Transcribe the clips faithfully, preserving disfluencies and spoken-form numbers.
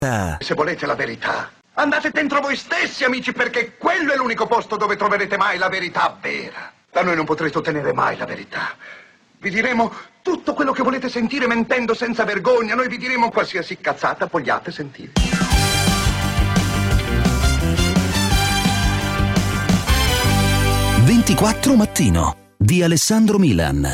Se volete la verità, andate dentro voi stessi, amici, perché quello è l'unico posto dove troverete mai la verità vera. Da noi non potrete ottenere mai la verità. Vi diremo tutto quello che volete sentire mentendo senza vergogna. Noi vi diremo qualsiasi cazzata vogliate sentire. ventiquattro Mattino di Alessandro Milan.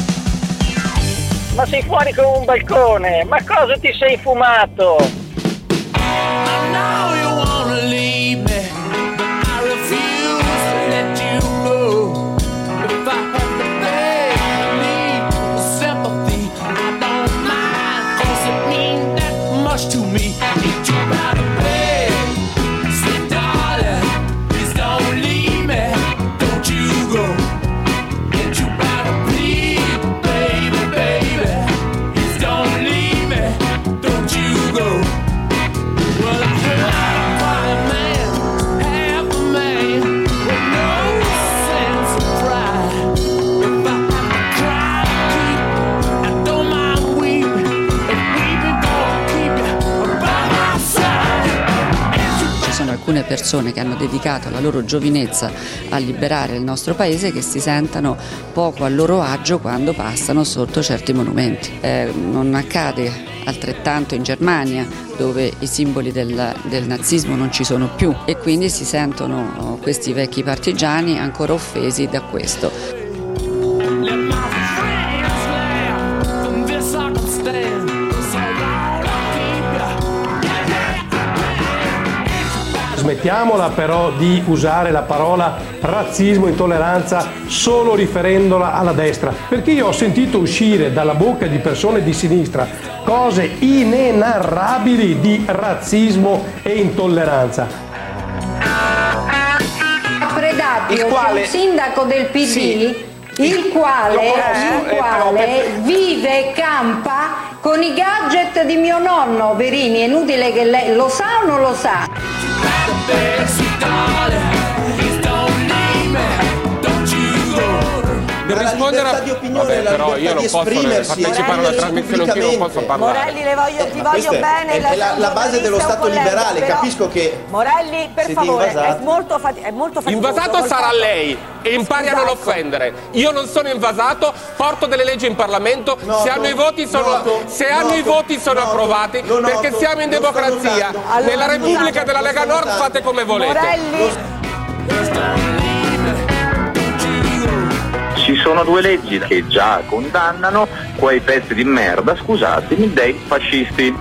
Ma sei fuori con un balcone? Ma cosa ti sei fumato? I know you wanna leave me, but I refuse to let you go. If I have to beg, need sympathy, I don't mind, 'cause it means that much to me. Need you by the bed, say darling, please don't leave me, don't you go. Need you by the please, baby, baby, please don't leave me, don't you go. Well, I feel like a quiet man, half a man, with no sense of pride. If I have to cry, keep, I don't mind weeping. If weeping don't keep you by my side. Ci sono alcune persone che hanno dedicato la loro giovinezza a liberare il nostro paese che si sentano poco a loro agio quando passano sotto certi monumenti. Eh, non accade altrettanto in Germania, dove i simboli del, del nazismo non ci sono più e quindi si sentono oh, questi vecchi partigiani ancora offesi da questo. Let my friends laugh from this circumstance. So long I'll keep you. Smettiamola però di usare la parola razzismo, intolleranza solo riferendola alla destra, perché io ho sentito uscire dalla bocca di persone di sinistra cose inenarrabili di razzismo e intolleranza. Predati, Il quale- un sindaco del P D, Sì. il quale, Lo conosco, il eh, quale però- vive e campa con i gadget di mio nonno, Verini, è inutile che lei lo sa o non lo sa? Per rispondere a... di opinione, Vabbè, la però libertà io non di posso esprimersi, partecipare a una trasmissione in cui non posso parlare. Morelli, le voglio, ti Ma voglio questa è- bene. è, la- la, la base dello giornalista è un Stato collega, liberale, però- capisco che Morelli, per siete favore, è invasati. molto, fati- è molto faticoso. Invasato col sarà fatto- lei e impari a non Esatto. offendere. Io non sono invasato, porto delle leggi in Parlamento, Noto, se hanno i voti sono, noto, se hanno i noto, voti sono noto, approvati, lo noto, perché siamo in lo sto democrazia. notando. Allora, Nella Repubblica scusate, della lo Lega sto Nord notando. fate come volete. Morelli, Ci sono due leggi che già condannano quei pezzi di merda, scusatemi, dei fascisti.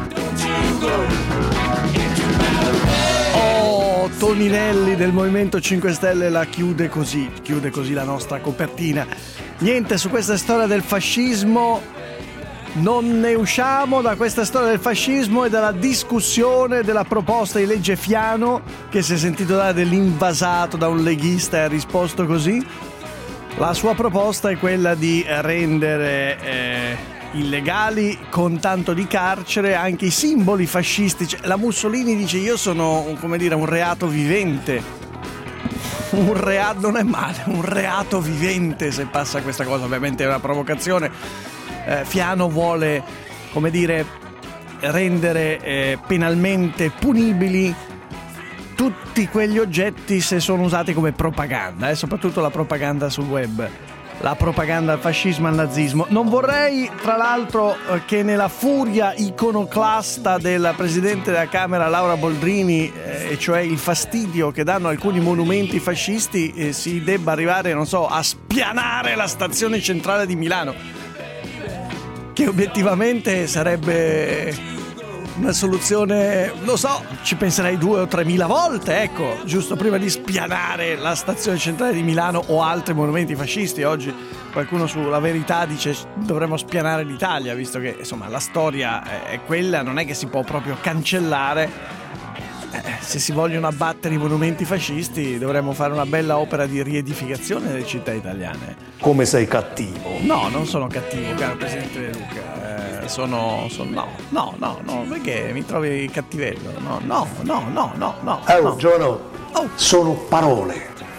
Oh, Toninelli del Movimento cinque Stelle la chiude così, chiude così la nostra copertina. Niente, su questa storia del fascismo non ne usciamo, da questa storia del fascismo e dalla discussione della proposta di legge Fiano, che si è sentito dare dell'invasato da un leghista e ha risposto così. La sua proposta è quella di rendere eh, illegali con tanto di carcere anche i simboli fascisti. Cioè, la Mussolini dice: io sono, come dire, un reato vivente. Un reato, non è male, un reato vivente se passa questa cosa. Ovviamente è una provocazione. eh, Fiano vuole, come dire, rendere eh, penalmente punibili tutti quegli oggetti se sono usati come propaganda, e eh, soprattutto la propaganda sul web, la propaganda al fascismo e al nazismo. Non vorrei, tra l'altro, eh, che nella furia iconoclasta della Presidente della Camera Laura Boldrini, eh, cioè il fastidio che danno alcuni monumenti fascisti, eh, si debba arrivare, non so, a spianare la stazione centrale di Milano, che obiettivamente sarebbe una soluzione, lo so, ci penserei due o tremila volte, ecco, giusto prima di spianare la stazione centrale di Milano o altri monumenti fascisti. Oggi qualcuno sulla Verità dice dovremmo spianare l'Italia, visto che insomma la storia è quella, non è che si può proprio cancellare. Eh, se si vogliono abbattere i monumenti fascisti dovremmo fare una bella opera di riedificazione delle città italiane. Come sei cattivo. No, non sono cattivo, caro Presidente De Luca. Eh, sono, sono. No, no, no, no. Perché mi trovi cattivello? No, no, no, no, no, no. Oh, no. Giovano, Oh. sono parole.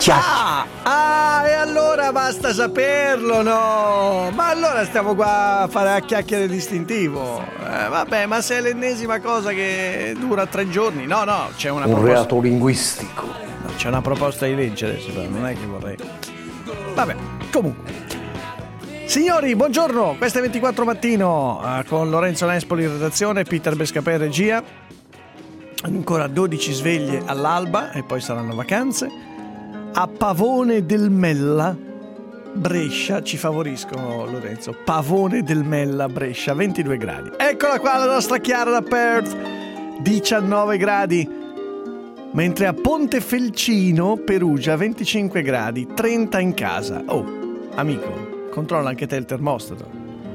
Ah, ah, e allora basta saperlo, no? Ma allora stiamo qua a fare a chiacchiere distintivo. Eh, vabbè, ma se è l'ennesima cosa che dura tre giorni, no, no, c'è una Un proposta. reato linguistico. No, c'è una proposta di legge adesso, però non è che vorrei. Vabbè, comunque. Signori, buongiorno, questo è ventiquattro Mattino eh, con Lorenzo Nespoli in redazione, Peter Bescapè in regia. Ancora dodici sveglie all'alba e poi saranno vacanze. A Pavone del Mella, Brescia, ci favoriscono Lorenzo. Pavone del Mella, Brescia, ventidue gradi. Eccola qua la nostra Chiara da Perth, diciannove gradi. Mentre a Pontefelcino, Perugia, venticinque gradi, trenta in casa. Oh, amico, controlla anche te il termostato.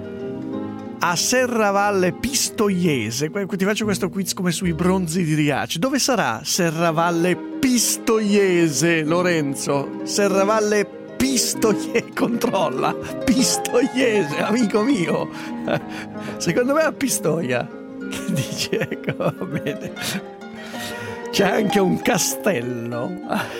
A Serravalle Pistoiese, ti faccio questo quiz come sui bronzi di Riace. Dove sarà Serravalle Pistoiese, Lorenzo? Serravalle Pistoiese, controlla. Pistoiese, amico mio. Secondo me è a Pistoia. Che dici? Ecco, va bene. C'è anche un castello,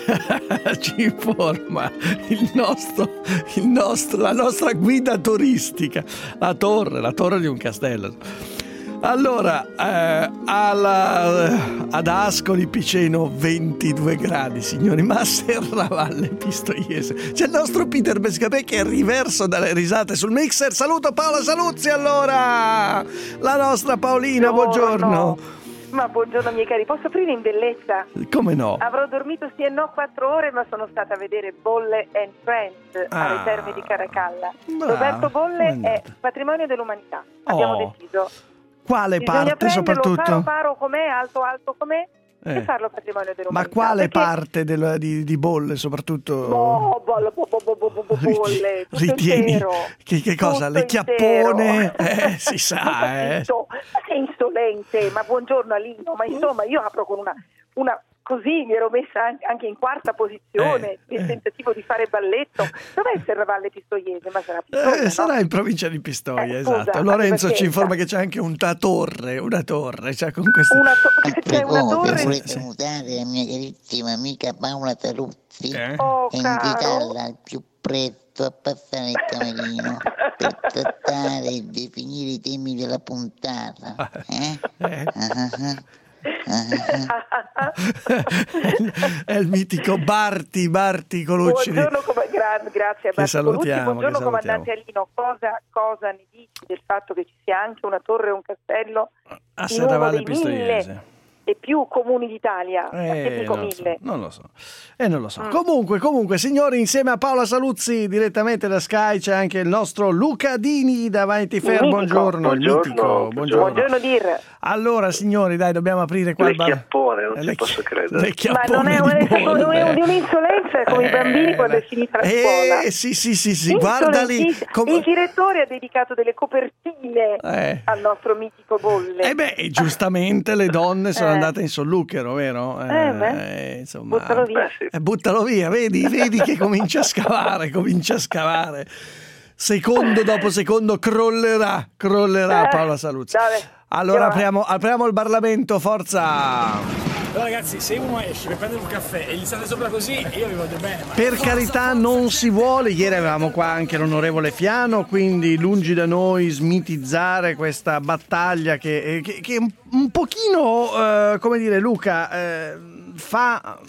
ci informa il nostro, il nostro, la nostra guida turistica, la torre, la torre di un castello. Allora, eh, alla, ad Ascoli Piceno ventidue gradi, signori, ma a Serravalle Pistoiese c'è il nostro Peter Bescapè che è riverso dalle risate sul mixer. Saluto Paola Saluzzi, allora, la nostra Paolina, buongiorno. buongiorno. Ma buongiorno miei cari, posso aprire in bellezza? Come no? Avrò dormito sì e no quattro ore, ma sono stata a vedere Bolle and Friends Ah. alle Terme di Caracalla. Bravo, Roberto Bolle com'è è patrimonio dell'umanità, abbiamo Oh. deciso. Quale Bisogna parte prenderlo soprattutto? paro paro com'è, alto alto com'è, Eh. e farlo patrimonio Ma dell'umanità. quale perché- parte del- di, di Bolle soprattutto? Oh, bolle, bo- bo- bo- bo- bo- bo- bolle, tutto Ritieni intero. che, che cosa? Tutto Le chiappone? intero. Eh, si sa, eh. Capito? Ma sei insolente, ma buongiorno Alino, ma insomma io apro con una, una così mi ero messa an- anche in quarta posizione Eh, nel eh. tentativo di fare balletto. Dov'è Serravalle Pistoiese? Ma sarà Pistoia, Eh, no? sarà in provincia di Pistoia, Eh, esatto. scusa, Lorenzo anche ci informa perché- che c'è anche una torre, una torre, cioè con questi... Una to- c'è una Come torre. volete Sì. mutare la mia carissima amica Paola Taruzzi Eh? Oh, e caro. invitarla al più presto a passare il camerino per trattare e definire i temi della puntata. Eh? Eh. Ah, ah, ah. È il mitico Barti, Barti Colucci. Buongiorno, com- gra- grazie a Che Bartolucci. salutiamo, Buongiorno che comandante salutiamo. Alino, cosa, cosa ne dici del fatto che ci sia anche una torre e un castello A in uno Serravalle dei mille Pistoiese. e più comuni d'Italia? Ma che Eh, dico non lo so, mille? non lo so, eh, non lo so. Mm. Comunque, comunque, signori, insieme a Paola Saluzzi direttamente da Sky c'è anche il nostro Luca Dini da Vanity Fair. mitico. Buongiorno, il Buongiorno, mitico. Buongiorno. Buongiorno dir. Allora, signori, dai, dobbiamo aprire qua Le il bar. chiappone, non Eh, ci le posso chi- credere. le Ma chiappone non è, di un- è stato Bolle. un- di un'insolenza come i bambini Eh, quando è finita la eh, scuola. sì, sì, sì, sì, guardali. Insolentissimo. com- Il direttore ha dedicato delle copertine Eh. al nostro mitico Bolle. Eh beh, e giustamente le donne sono Eh. andate in solluchero, vero? Eh, beh. eh, insomma, Buttalo via. Beh, sì. Eh, buttalo via, vedi, vedi che comincia a scavare, comincia a scavare. Secondo dopo secondo crollerà, crollerà Eh, Paola Saluzzi. vabbè. Allora Io- apriamo, apriamo il Parlamento, forza! Allora ragazzi, se uno esce per prendere un caffè e gli state sopra così, io vi voglio bene. Ma Per carità non si vuole, ieri avevamo qua anche l'onorevole Fiano, quindi lungi da noi smitizzare questa battaglia che, che, che un, un pochino, eh, come dire Luca, eh, fa...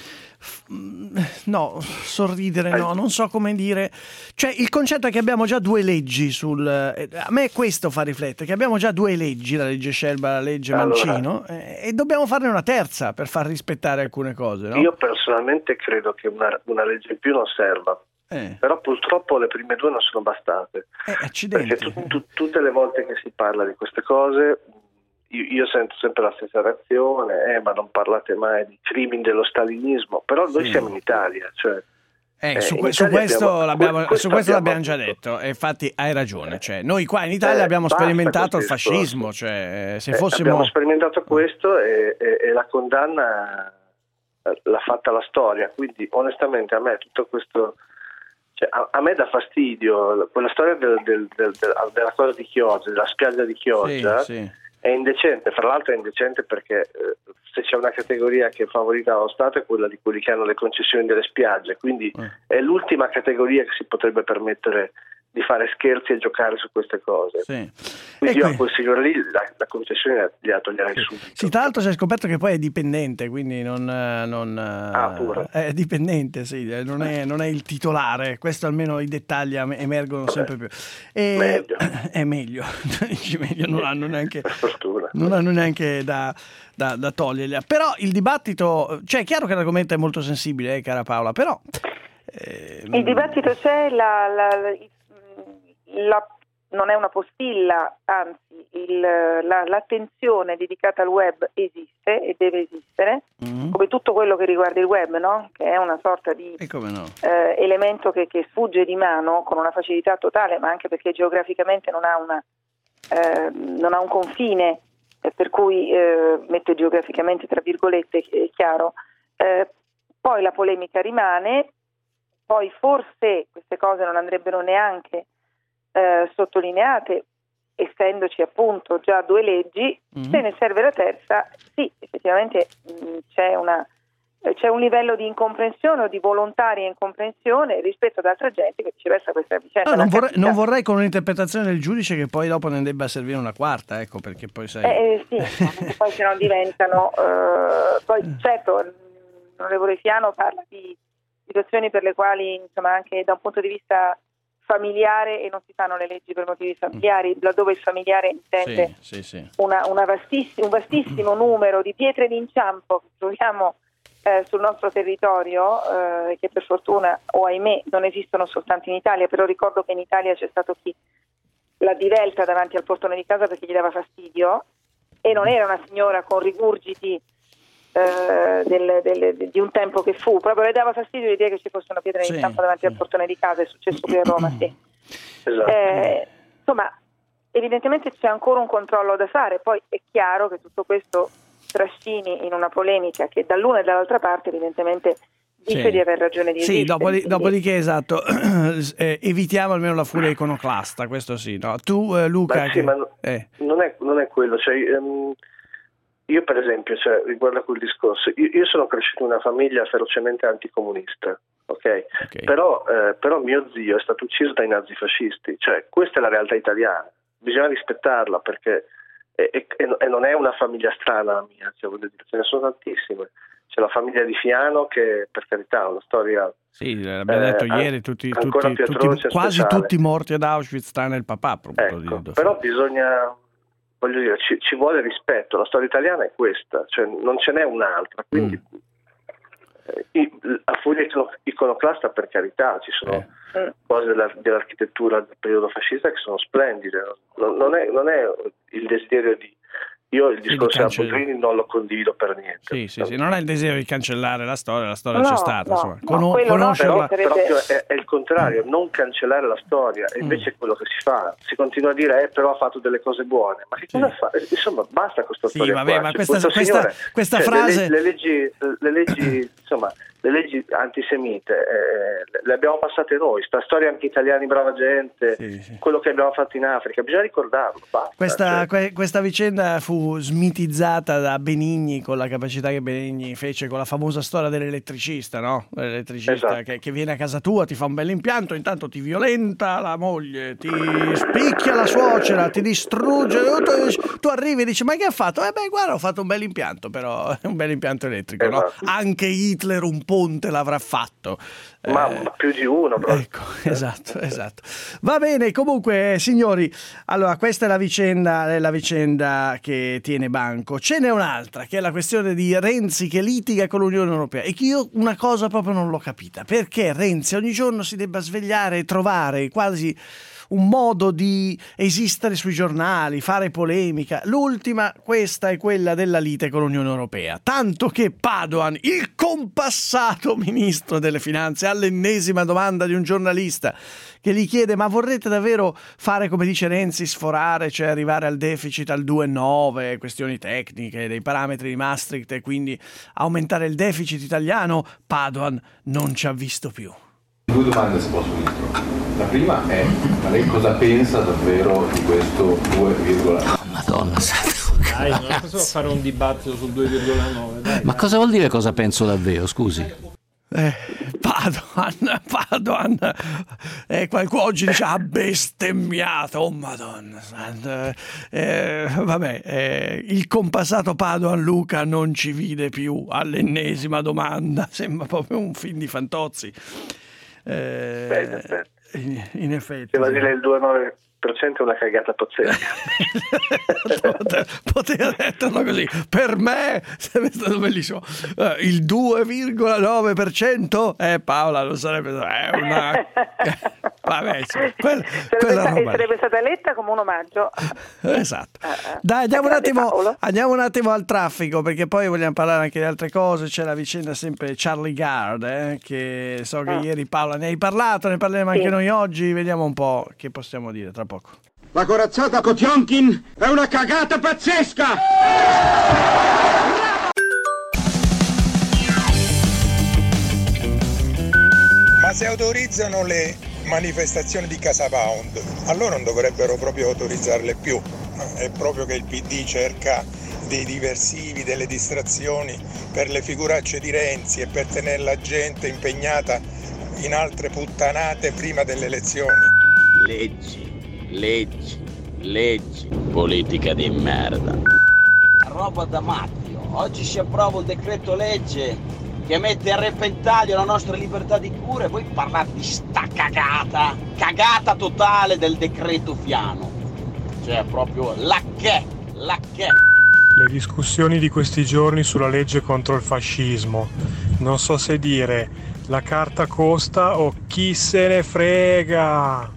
No, sorridere no, non so come dire. Cioè il concetto è che abbiamo già due leggi sul... eh, a me questo fa riflettere, che abbiamo già due leggi, la legge Scelba e la legge Allora. Mancino, eh, e dobbiamo farne una terza per far rispettare alcune cose, no? Io personalmente credo che una, una legge in più non serva, Eh, però purtroppo le prime due non sono bastate. eh, accidenti. Perché tu- tu- tutte le volte che si parla di queste cose, io, io sento sempre la stessa reazione, eh, ma non parlate mai di crimini dello stalinismo, però noi Sì. siamo in Italia, cioè... Eh, Eh, su, in que- su Italia questo, abbiamo- l'abbiamo, questo su questo abbiamo l'abbiamo già avuto. detto, e infatti hai ragione, cioè, noi qua in Italia Eh, abbiamo basta sperimentato il questi fascismo, discorsi. cioè, eh, se Eh, fossimo... abbiamo sperimentato questo e, e- e la condanna eh, l'ha fatta la storia, quindi onestamente a me tutto questo, cioè, a, a me dà fastidio quella storia del- del- del- del- della cosa di Chioggia, della spiaggia di Chioggia, Sì, sì. è indecente, fra l'altro è indecente perché eh, se c'è una categoria che è favorita dallo Stato è quella di quelli che hanno le concessioni delle spiagge, quindi è l'ultima categoria che si potrebbe permettere di fare scherzi e giocare su queste cose. Sì. Quindi E io qui- a quel signore lì la, la concessione gliela toglierei subito. Sì, tra l'altro si è scoperto che poi è dipendente, quindi non, eh, non Ah, pure. è dipendente, sì, eh, non è, non è il titolare. Questo almeno i dettagli am- emergono sempre più. E, Meglio. È meglio, dici meglio, non hanno neanche, Per fortuna. non hanno neanche da, da, da toglierla. Però il dibattito, cioè è chiaro che l'argomento è molto sensibile, eh, cara Paola, però eh, Il dibattito c'è, la, la, la- la- non è una postilla, anzi il- la- l'attenzione dedicata al web esiste e deve esistere, mm, come tutto quello che riguarda il web, no? Che è una sorta di e come no? eh, elemento che, che sfugge di mano con una facilità totale, ma anche perché geograficamente non ha, una, eh, non ha un confine, eh, per cui eh, metto geograficamente tra virgolette, è chiaro. Eh, poi la polemica rimane, poi forse queste cose non andrebbero neanche eh, sottolineate, essendoci appunto già due leggi. Mm. Se ne serve la terza, sì, effettivamente mh, c'è una c'è un livello di incomprensione o di volontaria incomprensione rispetto ad altra gente che viceversa questa vicenda No, non, l'ha vorrei, capita. non vorrei con un'interpretazione del giudice che poi dopo ne debba servire una quarta, ecco, perché poi sai... Eh, eh, sì, perché poi se no diventano eh, poi certo l'onorevole Fiano parla di situazioni per le quali insomma anche da un punto di vista familiare, e non si fanno le leggi per motivi familiari, laddove il familiare intende Sì, sì, sì. una, una vastiss- un vastissimo numero di pietre d'inciampo che troviamo eh, sul nostro territorio, eh, che per fortuna o ahimè non esistono soltanto in Italia, però ricordo che in Italia c'è stato chi l'ha divelta davanti al portone di casa perché gli dava fastidio, e non era una signora con rigurgiti eh, del, del, di un tempo che fu, proprio le dava fastidio l'idea che ci fosse una pietra Sì, d'inciampo davanti al portone di casa. È successo qui a Roma, sì. Esatto. Eh, insomma, evidentemente c'è ancora un controllo da fare, poi è chiaro che tutto questo trascini in una polemica che dall'una e dall'altra parte evidentemente dice Sì. di aver ragione di Sì, esistere, dopodi- quindi- dopodiché, esatto, eh, evitiamo almeno la furia iconoclasta, questo sì, no? Tu, eh, Luca... Ma sì, che- ma no- eh, non, è, non è quello, cioè, ehm, io per esempio, cioè, riguardo a quel discorso, io, io sono cresciuto in una famiglia ferocemente anticomunista, ok? Ok. Però, eh, però mio zio è stato ucciso dai nazifascisti, cioè questa è la realtà italiana, bisogna rispettarla perché e, e- e non è una famiglia strana la mia, cioè, voglio dire, ce ne sono tantissime. C'è la famiglia di Fiano che per carità ha una storia sì, l'abbiamo eh, detto an- ieri, tutti, ancora tutti- più tutti- atroce e quasi speciale. tutti morti ad Auschwitz, tranne il papà, a proposito Ecco, di- però bisogna, voglio dire, ci, ci vuole rispetto, la storia italiana è questa, cioè non ce n'è un'altra, quindi eh, i- a furia icono- iconoclasta per carità, ci sono Eh. cose della- dell'architettura del periodo fascista che sono splendide, non, non è, non è il desiderio di... Io il di discorso della cancellare. Boldrini non lo condivido per niente. Sì, sì, sì, non è il desiderio di cancellare la storia, la storia No, c'è stata, no, insomma. no, Cono- quello no, conoscerla... però- Però proprio è, è il contrario, non cancellare la storia, e invece è quello che si fa. Si continua a dire, eh, però ha fatto delle cose buone. Ma che cosa fa? Insomma, basta questa Sì, storia. vabbè, qua. ma Cioè, questa- questo questa- signore- questa cioè, frase- Le, le leggi, le leggi, insomma, le leggi antisemite eh, le abbiamo passate noi. Sta storia anche italiani, brava gente, Sì, sì. quello che abbiamo fatto in Africa, bisogna ricordarlo. Basta, Questa, cioè. que- questa vicenda fu smitizzata da Benigni con la capacità che Benigni fece con la famosa storia dell'elettricista, no? L'elettricista Esatto. che, che viene a casa tua, ti fa un bel impianto, intanto ti violenta la moglie, ti spicchia la suocera, ti distrugge. Tu, tu arrivi e dici: ma che ha fatto? Eh beh, guarda, ho fatto un bel impianto, però è un bel impianto elettrico, no? Esatto. Anche Hitler un ponte l'avrà fatto. Ma, Eh, ma più di uno, proprio. Ecco, esatto, esatto. Va bene, comunque, signori, allora questa è la vicenda, è la vicenda che tiene banco. Ce n'è un'altra, che è la questione di Renzi che litiga con l'Unione Europea, e che io una cosa proprio non l'ho capita. Perché Renzi ogni giorno si debba svegliare e trovare quasi un modo di esistere sui giornali, fare polemica. L'ultima, questa è quella della lite con l'Unione Europea. Tanto che Padoan, il compassato ministro delle finanze, all'ennesima domanda di un giornalista che gli chiede: ma vorrete davvero fare, come dice Renzi, sforare, cioè arrivare al deficit al due virgola nove, questioni tecniche, dei parametri di Maastricht, e quindi aumentare il deficit italiano? Padoan non ci ha visto più. Due domande, se posso, Ministro. La prima è: ma lei cosa pensa davvero di questo due virgola nove? Madonna santa. Dai, non possiamo fare un dibattito sul due virgola nove. Dai, Ma dai. cosa vuol dire cosa penso davvero, scusi? Eh, Padoan, Padoan, eh, qualcuno oggi dice ha bestemmiato, oh madonna santa. Eh, vabbè, eh, il compassato Padoan Luca non ci vide più all'ennesima domanda, sembra proprio un film di Fantozzi. Eh, Beh, beh. in, in effetti Devo dire il due virgola nove per cento è una cagata pazzesca. poteva metterlo così. Per me sarebbe stato bellissimo. Eh, il due virgola nove per cento eh Paola non sarebbe è una vabbè, insomma, quella, sarebbe, quella sta- roba sarebbe stata letta come un omaggio. esatto. Dai, andiamo un attimo andiamo un attimo al traffico, perché poi vogliamo parlare anche di altre cose. C'è la vicenda sempre Charlie Gard, eh, che so che Mm. ieri Paola ne hai parlato, ne parleremo Sì. anche noi oggi. Vediamo un po' che possiamo dire tra poco. La corazzata Kotionkin è una cagata pazzesca! Ma se autorizzano le manifestazioni di Casa Pound, allora non dovrebbero proprio autorizzarle più. È proprio che il P D cerca dei diversivi, delle distrazioni per le figuracce di Renzi e per tenere la gente impegnata in altre puttanate prima delle elezioni. Leggi, leggi, leggi, politica di merda. Roba da matti. Oggi si approva un decreto legge che mette a repentaglio la nostra libertà di cura e voi parlate di sta cagata, cagata totale del decreto Fiano. Cioè proprio la che, la che. Le discussioni di questi giorni sulla legge contro il fascismo. Non so se dire la carta costa o chi se ne frega.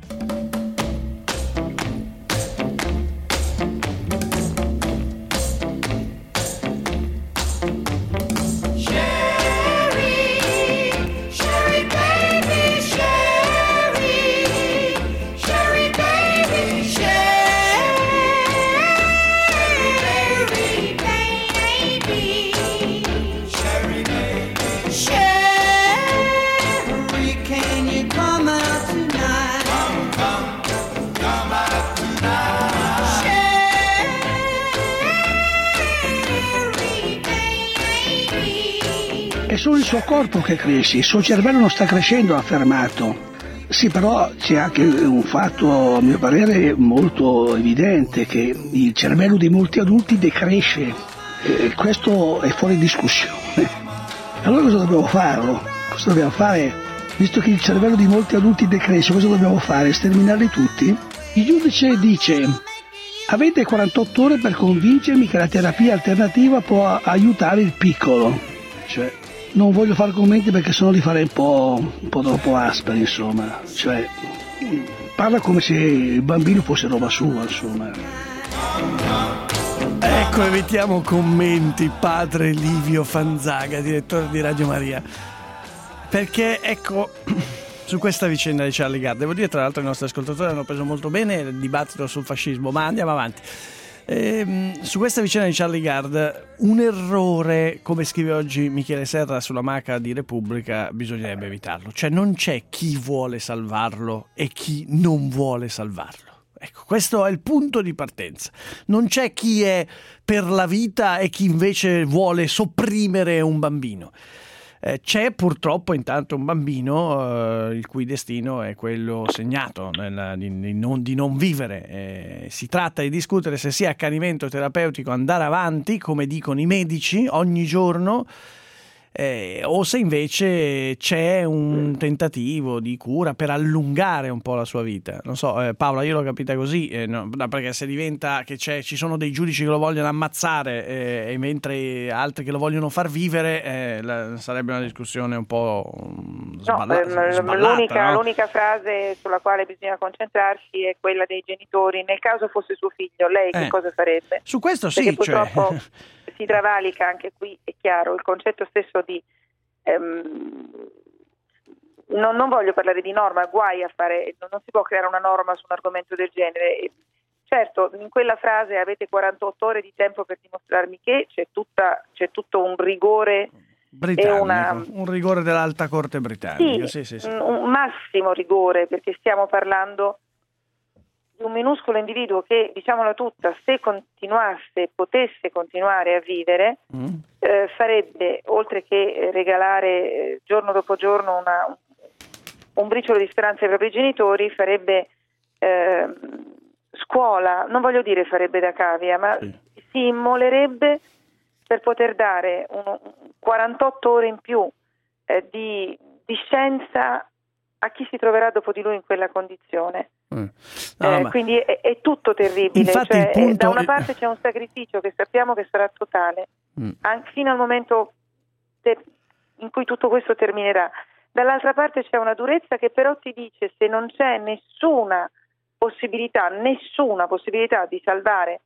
È solo il suo corpo che cresce, il suo cervello non sta crescendo, ha affermato. Sì, però c'è anche un fatto, a mio parere, molto evidente, che il cervello di molti adulti decresce, e questo è fuori discussione. Allora cosa dobbiamo farlo? Cosa dobbiamo fare? Visto che il cervello di molti adulti decresce, cosa dobbiamo fare? Sterminarli tutti? Il giudice dice: avete quarantotto ore per convincermi che la terapia alternativa può aiutare il piccolo. Cioè, non voglio fare commenti perché sennò li farei un po', un po' troppo asperi, insomma. Cioè, parla come se il bambino fosse roba sua, insomma. Ecco, evitiamo commenti, padre Livio Fanzaga, direttore di Radio Maria. Perché, ecco, su questa vicenda di Charlie Gard, devo dire, tra l'altro, i nostri ascoltatori hanno preso molto bene il dibattito sul fascismo, ma andiamo avanti. Ehm, su questa vicenda di Charlie Gard, un errore, come scrive oggi Michele Serra sulla Maca di Repubblica, bisognerebbe evitarlo. Cioè, non c'è chi vuole salvarlo e chi non vuole salvarlo. Ecco, questo è il punto di partenza. Non c'è chi è per la vita e chi invece vuole sopprimere un bambino. Eh, c'è purtroppo intanto un bambino eh, il cui destino è quello segnato nella, di, di, non, di non vivere. Eh, si tratta di discutere se sia accanimento terapeutico andare avanti, come dicono i medici, ogni giorno, eh, o se invece c'è un tentativo di cura per allungare un po' la sua vita. Non so, eh, Paola, io l'ho capita così, eh, no, perché se diventa che c'è, ci sono dei giudici che lo vogliono ammazzare eh, e mentre altri che lo vogliono far vivere, eh, la, sarebbe una discussione un po' sballa- no, ehm, sballata, l'unica, no? l'unica frase sulla quale bisogna concentrarsi è quella dei genitori. Nel caso fosse suo figlio, lei che Eh. cosa farebbe? Su questo Perché sì, cioè... purtroppo si travalica anche qui, è chiaro, il concetto stesso di ehm, non, non voglio parlare di norma, guai a fare, non si può creare una norma su un argomento del genere. E, certo, in quella frase avete quarantotto ore di tempo per dimostrarmi che c'è, tutta, c'è tutto un rigore e una, un rigore dell'Alta Corte britannica, sì, sì, sì, sì. un massimo rigore, perché stiamo parlando di un minuscolo individuo che, diciamola tutta, se continuasse, potesse continuare a vivere, mm. eh, farebbe, oltre che regalare eh, giorno dopo giorno una, un briciolo di speranza ai propri genitori, farebbe eh, scuola, non voglio dire farebbe da cavia, ma sì. si immolerebbe per poter dare un, quarantotto ore in più eh, di, di scienza a chi si troverà dopo di lui in quella condizione. Mm. No, eh, quindi è, è tutto terribile. Cioè, punto... da una parte c'è un sacrificio che sappiamo che sarà totale, mm. anche fino al momento te- in cui tutto questo terminerà. Dall'altra parte c'è una durezza che però ti dice: se non c'è nessuna possibilità, nessuna possibilità di salvare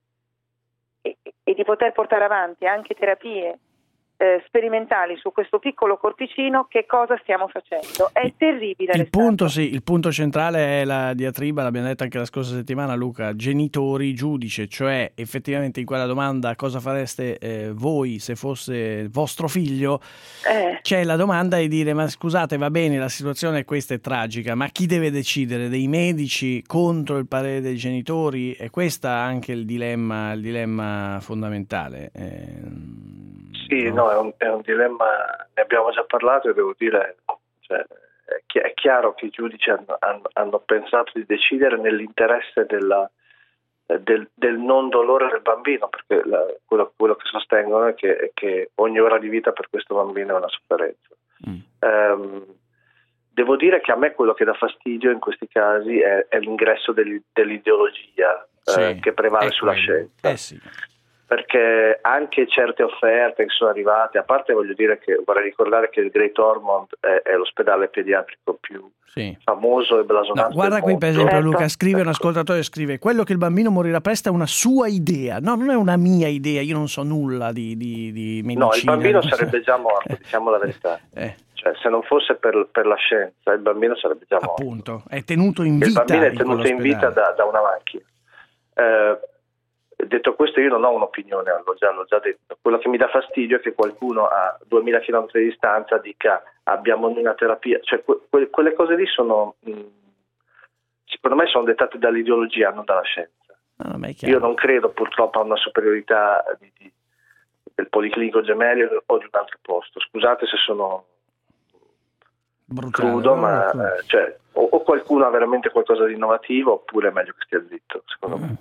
e, e di poter portare avanti anche terapie Eh, sperimentali su questo piccolo corpicino, che cosa stiamo facendo? È terribile. Il punto, sì, il punto centrale è la diatriba, l'abbiamo detto anche la scorsa settimana, Luca, genitori, giudice, cioè effettivamente in quella domanda cosa fareste eh, voi se fosse vostro figlio, eh. c'è la domanda di dire: ma scusate, va bene, la situazione è questa, è tragica, ma chi deve decidere? Dei medici contro il parere dei genitori? E questo è anche il dilemma, il dilemma fondamentale. Eh, Sì, no, è un, è un dilemma, ne abbiamo già parlato e devo dire, cioè, è, chi- è chiaro che i giudici hanno, hanno, hanno pensato di decidere nell'interesse della, del, del non dolore del bambino, perché la, quello, quello che sostengono è che, è che ogni ora di vita per questo bambino è una sofferenza. Mm. Um, devo dire che a me quello che dà fastidio in questi casi è, è l'ingresso degli, dell'ideologia sì, eh, che prevale sulla quello. scienza. Eh sì. Perché anche certe offerte che sono arrivate, a parte voglio dire che vorrei ricordare che il Great Ormond è, è l'ospedale pediatrico più sì. famoso e blasonante. No, guarda qui per esempio Luca, scrive un ascoltatore, scrive: quello che il bambino morirà presto è una sua idea, no, non è una mia idea, io non so nulla di, di, di medicina. No, il bambino sarebbe già morto, diciamo la verità. Eh. Cioè, se non fosse per, per la scienza, il bambino sarebbe già morto. Appunto, è tenuto in vita. Il bambino è tenuto in, in vita da, da una macchina. Eh, Detto questo, io non ho un'opinione, l'ho già, l'ho già detto. Quello che mi dà fastidio è che qualcuno a duemila chilometri di distanza dica: abbiamo una terapia. Cioè, que- quelle cose lì sono, mh, secondo me, sono dettate dall'ideologia, non dalla scienza. No, io non credo purtroppo a una superiorità di, di, del Policlinico Gemelli o di un altro posto. Scusate se sono brutale, crudo, no? ma eh, cioè, o, o qualcuno ha veramente qualcosa di innovativo, oppure è meglio che stia zitto, secondo mm. me.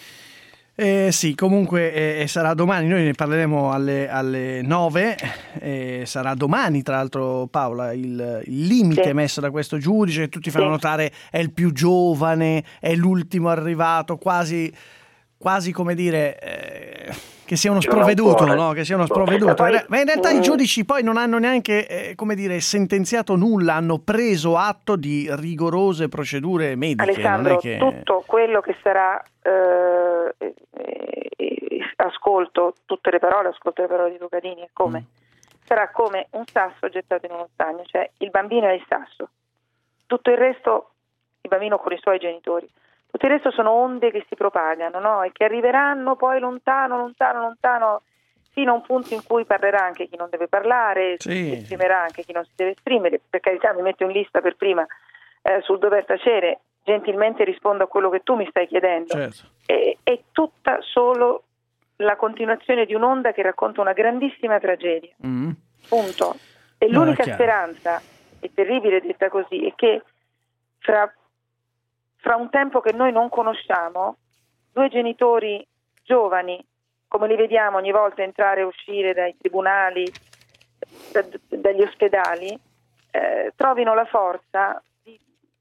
Eh, sì, comunque eh, sarà domani, noi ne parleremo alle, alle nove, eh, sarà domani tra l'altro, Paola, il, il limite sì. messo da questo giudice che tutti fanno sì. notare è il più giovane, è l'ultimo arrivato, quasi, quasi come dire... Eh, che sia uno sprovveduto, no? Che sia uno sprovveduto. Ma in realtà i giudici poi non hanno neanche, eh, come dire, sentenziato nulla, hanno preso atto di rigorose procedure mediche. Alessandro, non è che... tutto quello che sarà eh, eh, ascolto, tutte le parole, ascolto le parole di Lucadini, è come mm. sarà come un sasso gettato in uno stagno, cioè il bambino è il sasso, tutto il resto, il bambino con i suoi genitori. Tutto il resto sono onde che si propagano, no? E che arriveranno poi lontano, lontano, lontano, fino a un punto in cui parlerà anche chi non deve parlare, sì. esprimerà anche chi non si deve esprimere. Per carità, mi metto in lista per prima eh, sul dover tacere, gentilmente rispondo a quello che tu mi stai chiedendo. Certo. È, è tutta solo la continuazione di un'onda che racconta una grandissima tragedia. Mm. Punto. E no, l'unica speranza, è terribile detta così, è che fra... fra un tempo che noi non conosciamo, due genitori giovani, come li vediamo ogni volta entrare e uscire dai tribunali, da, dagli ospedali, eh, trovino la forza di,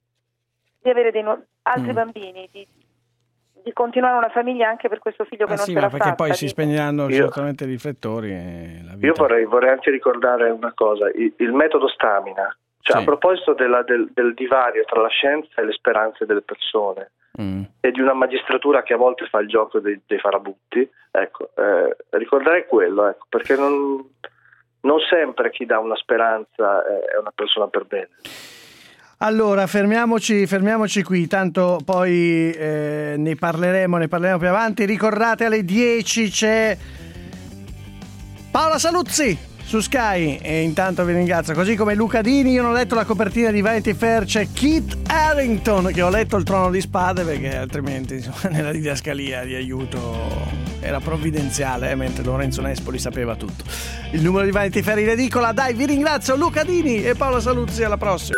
di avere dei no- altri mm. bambini, di, di continuare una famiglia anche per questo figlio che ah, non sì, ce l'ha fatta. Perché poi si spegneranno io, certamente i riflettori. E la vita. Io vorrei, vorrei anche ricordare una cosa, il, il metodo Stamina. Cioè, sì. A proposito della, del, del divario tra la scienza e le speranze delle persone mm. e di una magistratura che a volte fa il gioco dei, dei farabutti, ecco, eh, ricordare quello, ecco, perché non, non sempre chi dà una speranza è una persona per bene. Allora, fermiamoci, fermiamoci qui, tanto poi eh, ne parleremo, ne parleremo più avanti. Ricordate, alle dieci c'è Paola Saluzzi. su Sky. E intanto vi ringrazio, così come Luca Dini. Io non ho letto la copertina di Vanity Fair, c'è Kit Harington, che ho letto il Trono di Spade perché altrimenti insomma, nella didascalia di aiuto era provvidenziale, eh, mentre Lorenzo Nespoli sapeva tutto. Il numero di Vanity Fair in edicola. Dai, vi ringrazio, Luca Dini e Paolo Saluzzi, alla prossima.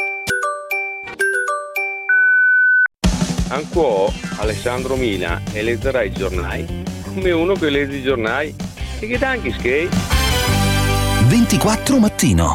Anco Alessandro Mila e leggerà i giornali come uno che legge i giornali e che anche skate. ventiquattro mattino.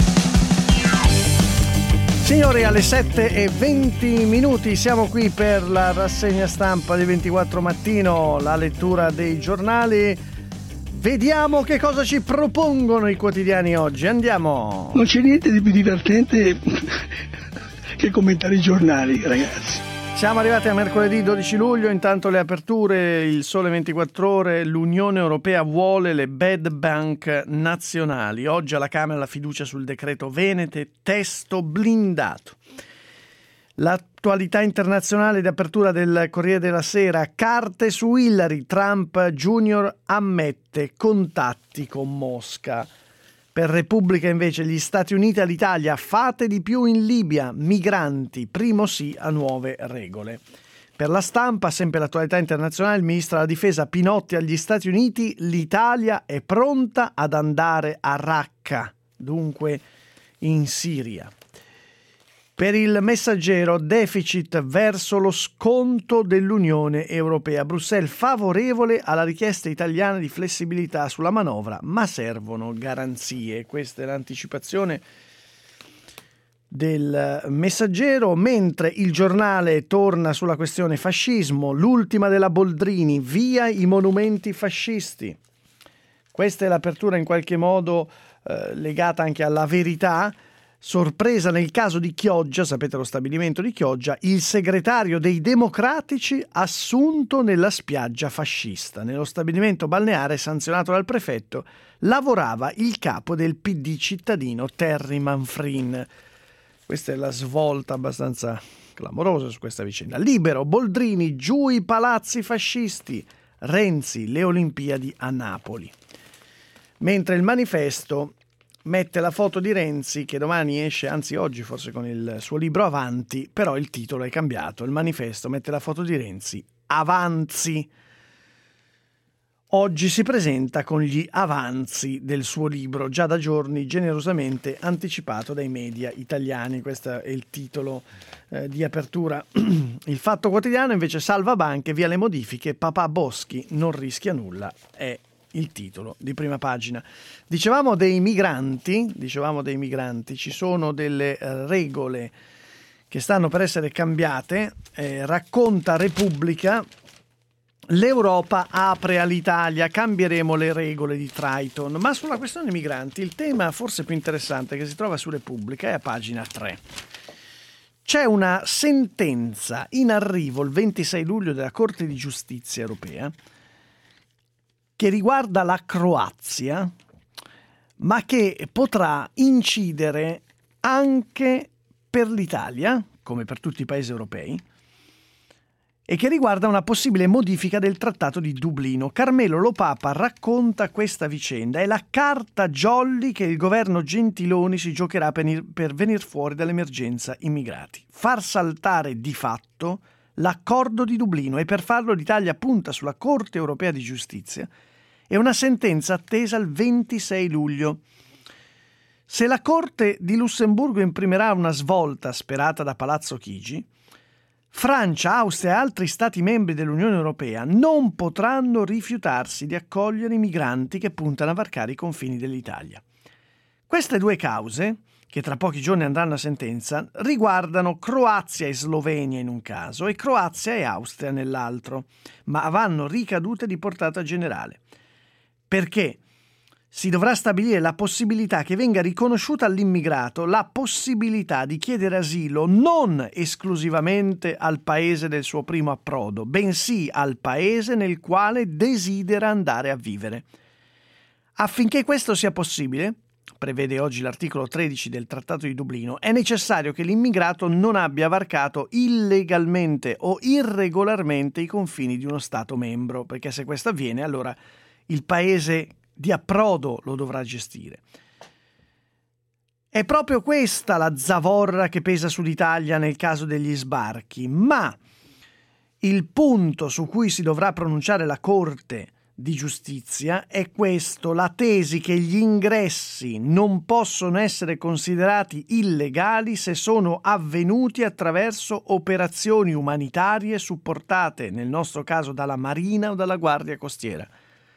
Signori, alle sette e venti minuti siamo qui per la rassegna stampa di ventiquattro mattino, la lettura dei giornali. Vediamo che cosa ci propongono i quotidiani oggi. Andiamo. Non c'è niente di più divertente che commentare i giornali, ragazzi. Siamo arrivati a mercoledì dodici luglio, intanto le aperture, il Sole ventiquattro ore, l'Unione Europea vuole le bad bank nazionali. Oggi alla Camera la fiducia sul decreto Venete, testo blindato. L'attualità internazionale di apertura del Corriere della Sera, carte su Hillary, Trump Junior ammette contatti con Mosca. Per Repubblica invece gli Stati Uniti all'Italia, fate di più in Libia, migranti, primo sì a nuove regole. Per La Stampa, sempre l'attualità internazionale, il ministro della difesa Pinotti agli Stati Uniti, l'Italia è pronta ad andare a Raqqa, dunque in Siria. Per il Messaggero, deficit verso lo sconto dell'Unione Europea. Bruxelles favorevole alla richiesta italiana di flessibilità sulla manovra, ma servono garanzie. Questa è l'anticipazione del Messaggero, mentre il Giornale torna sulla questione fascismo, l'ultima della Boldrini, via i monumenti fascisti. Questa è l'apertura in qualche modo eh, legata anche alla Verità. Sorpresa nel caso di Chioggia, sapete lo stabilimento di Chioggia, il segretario dei Democratici assunto nella spiaggia fascista. Nello stabilimento balneare sanzionato dal prefetto lavorava il capo del P D cittadino Terry Manfrin. Questa è la svolta abbastanza clamorosa su questa vicenda. Libero, Boldrini, giù i palazzi fascisti, Renzi, le Olimpiadi a Napoli. Mentre il Manifesto mette la foto di Renzi, che domani esce, anzi oggi forse con il suo libro Avanti, però il titolo è cambiato. Il Manifesto mette la foto di Renzi, Avanzi. Oggi si presenta con gli avanzi del suo libro, già da giorni generosamente anticipato dai media italiani. Questo è il titolo eh, di apertura. Il Fatto Quotidiano invece, salva banche, via le modifiche, papà Boschi non rischia nulla, è il titolo di prima pagina. Dicevamo dei migranti, dicevamo dei migranti, ci sono delle regole che stanno per essere cambiate, eh, racconta Repubblica, l'Europa apre all'Italia, cambieremo le regole di Triton, ma sulla questione migranti il tema forse più interessante che si trova su Repubblica è a pagina tre. C'è una sentenza in arrivo il ventisei luglio della Corte di Giustizia europea che riguarda la Croazia, ma che potrà incidere anche per l'Italia, come per tutti i paesi europei, e che riguarda una possibile modifica del Trattato di Dublino. Carmelo Lopapa racconta questa vicenda. È la carta jolly che il governo Gentiloni si giocherà per, per venir fuori dall'emergenza immigrati. Far saltare di fatto l'accordo di Dublino, e per farlo l'Italia punta sulla Corte Europea di Giustizia e una sentenza attesa il ventisei luglio. Se la Corte di Lussemburgo imprimerà una svolta sperata da Palazzo Chigi, Francia, Austria e altri Stati membri dell'Unione Europea non potranno rifiutarsi di accogliere i migranti che puntano a varcare i confini dell'Italia. Queste due cause, che tra pochi giorni andranno a sentenza, riguardano Croazia e Slovenia in un caso e Croazia e Austria nell'altro, ma avranno ricadute di portata generale. Perché si dovrà stabilire la possibilità che venga riconosciuta all'immigrato la possibilità di chiedere asilo non esclusivamente al paese del suo primo approdo, bensì al paese nel quale desidera andare a vivere. Affinché questo sia possibile, prevede oggi l'articolo tredici del Trattato di Dublino, è necessario che l'immigrato non abbia varcato illegalmente o irregolarmente i confini di uno Stato membro, perché se questo avviene allora il paese di approdo lo dovrà gestire. È proprio questa la zavorra che pesa sull'Italia nel caso degli sbarchi, ma il punto su cui si dovrà pronunciare la Corte di Giustizia è questo: la tesi che gli ingressi non possono essere considerati illegali se sono avvenuti attraverso operazioni umanitarie supportate, nel nostro caso, dalla Marina o dalla Guardia Costiera.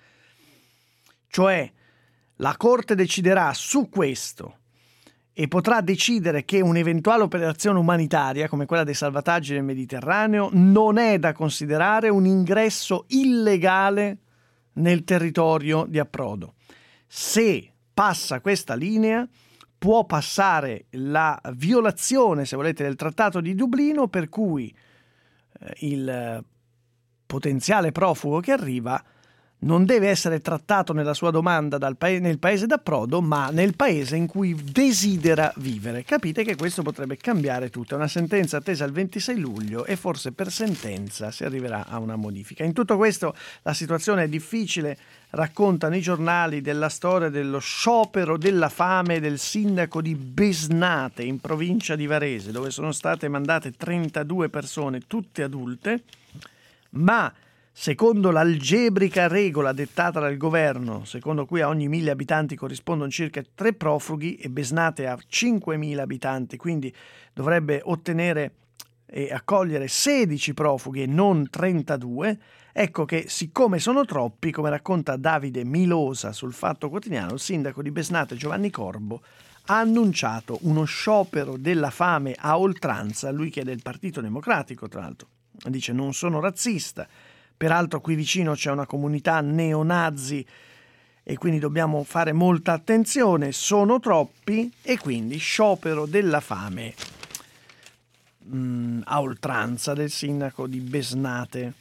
Cioè, la Corte deciderà su questo e potrà decidere che un'eventuale operazione umanitaria, come quella dei salvataggi nel Mediterraneo, non è da considerare un ingresso illegale nel territorio di approdo. Se passa questa linea, può passare la violazione, se volete, del Trattato di Dublino, per cui eh, il potenziale profugo che arriva non deve essere trattato nella sua domanda dal pa- nel paese d'approdo, ma nel paese in cui desidera vivere. Capite che questo potrebbe cambiare tutto. È una sentenza attesa il ventisei luglio e forse per sentenza si arriverà a una modifica. In tutto questo la situazione è difficile. Raccontano i giornali della storia dello sciopero della fame del sindaco di Besnate, in provincia di Varese, dove sono state mandate trentadue persone, tutte adulte, ma secondo l'algebrica regola dettata dal governo, secondo cui a ogni mille abitanti corrispondono circa tre profughi, e Besnate ha cinquemila abitanti, quindi dovrebbe ottenere e accogliere sedici profughi e non trentadue, ecco che siccome sono troppi, come racconta Davide Milosa sul Fatto Quotidiano, il sindaco di Besnate Giovanni Corbo ha annunciato uno sciopero della fame a oltranza. Lui che è del Partito Democratico, tra l'altro, dice: non sono razzista, peraltro qui vicino c'è una comunità neonazi e quindi dobbiamo fare molta attenzione, sono troppi, e quindi sciopero della fame mh, a oltranza del sindaco di Besnate.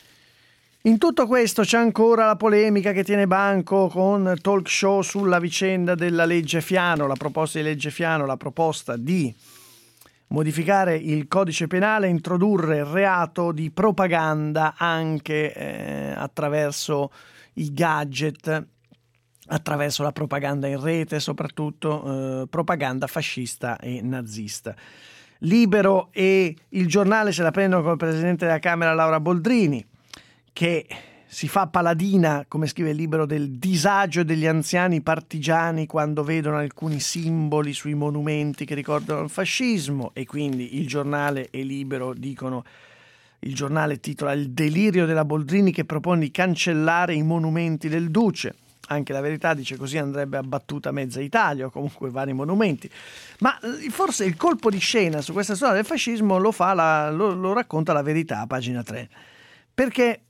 In tutto questo c'è ancora la polemica che tiene banco con talk show sulla vicenda della legge Fiano, la proposta di legge Fiano, la proposta di modificare il codice penale e introdurre il reato di propaganda anche eh, attraverso i gadget, attraverso la propaganda in rete, soprattutto eh, propaganda fascista e nazista. Libero e Il Giornale se la prendono con il presidente della Camera Laura Boldrini, che si fa paladina, come scrive il Libero, del disagio degli anziani partigiani quando vedono alcuni simboli sui monumenti che ricordano il fascismo, e quindi Il Giornale e Libero dicono, il Giornale titola "Il delirio della Boldrini che propone di cancellare i monumenti del Duce". Anche La Verità dice: così andrebbe abbattuta mezza Italia, o comunque vari monumenti. Ma forse il colpo di scena su questa storia del fascismo lo, fa la, lo, lo racconta La Verità, pagina tre, perché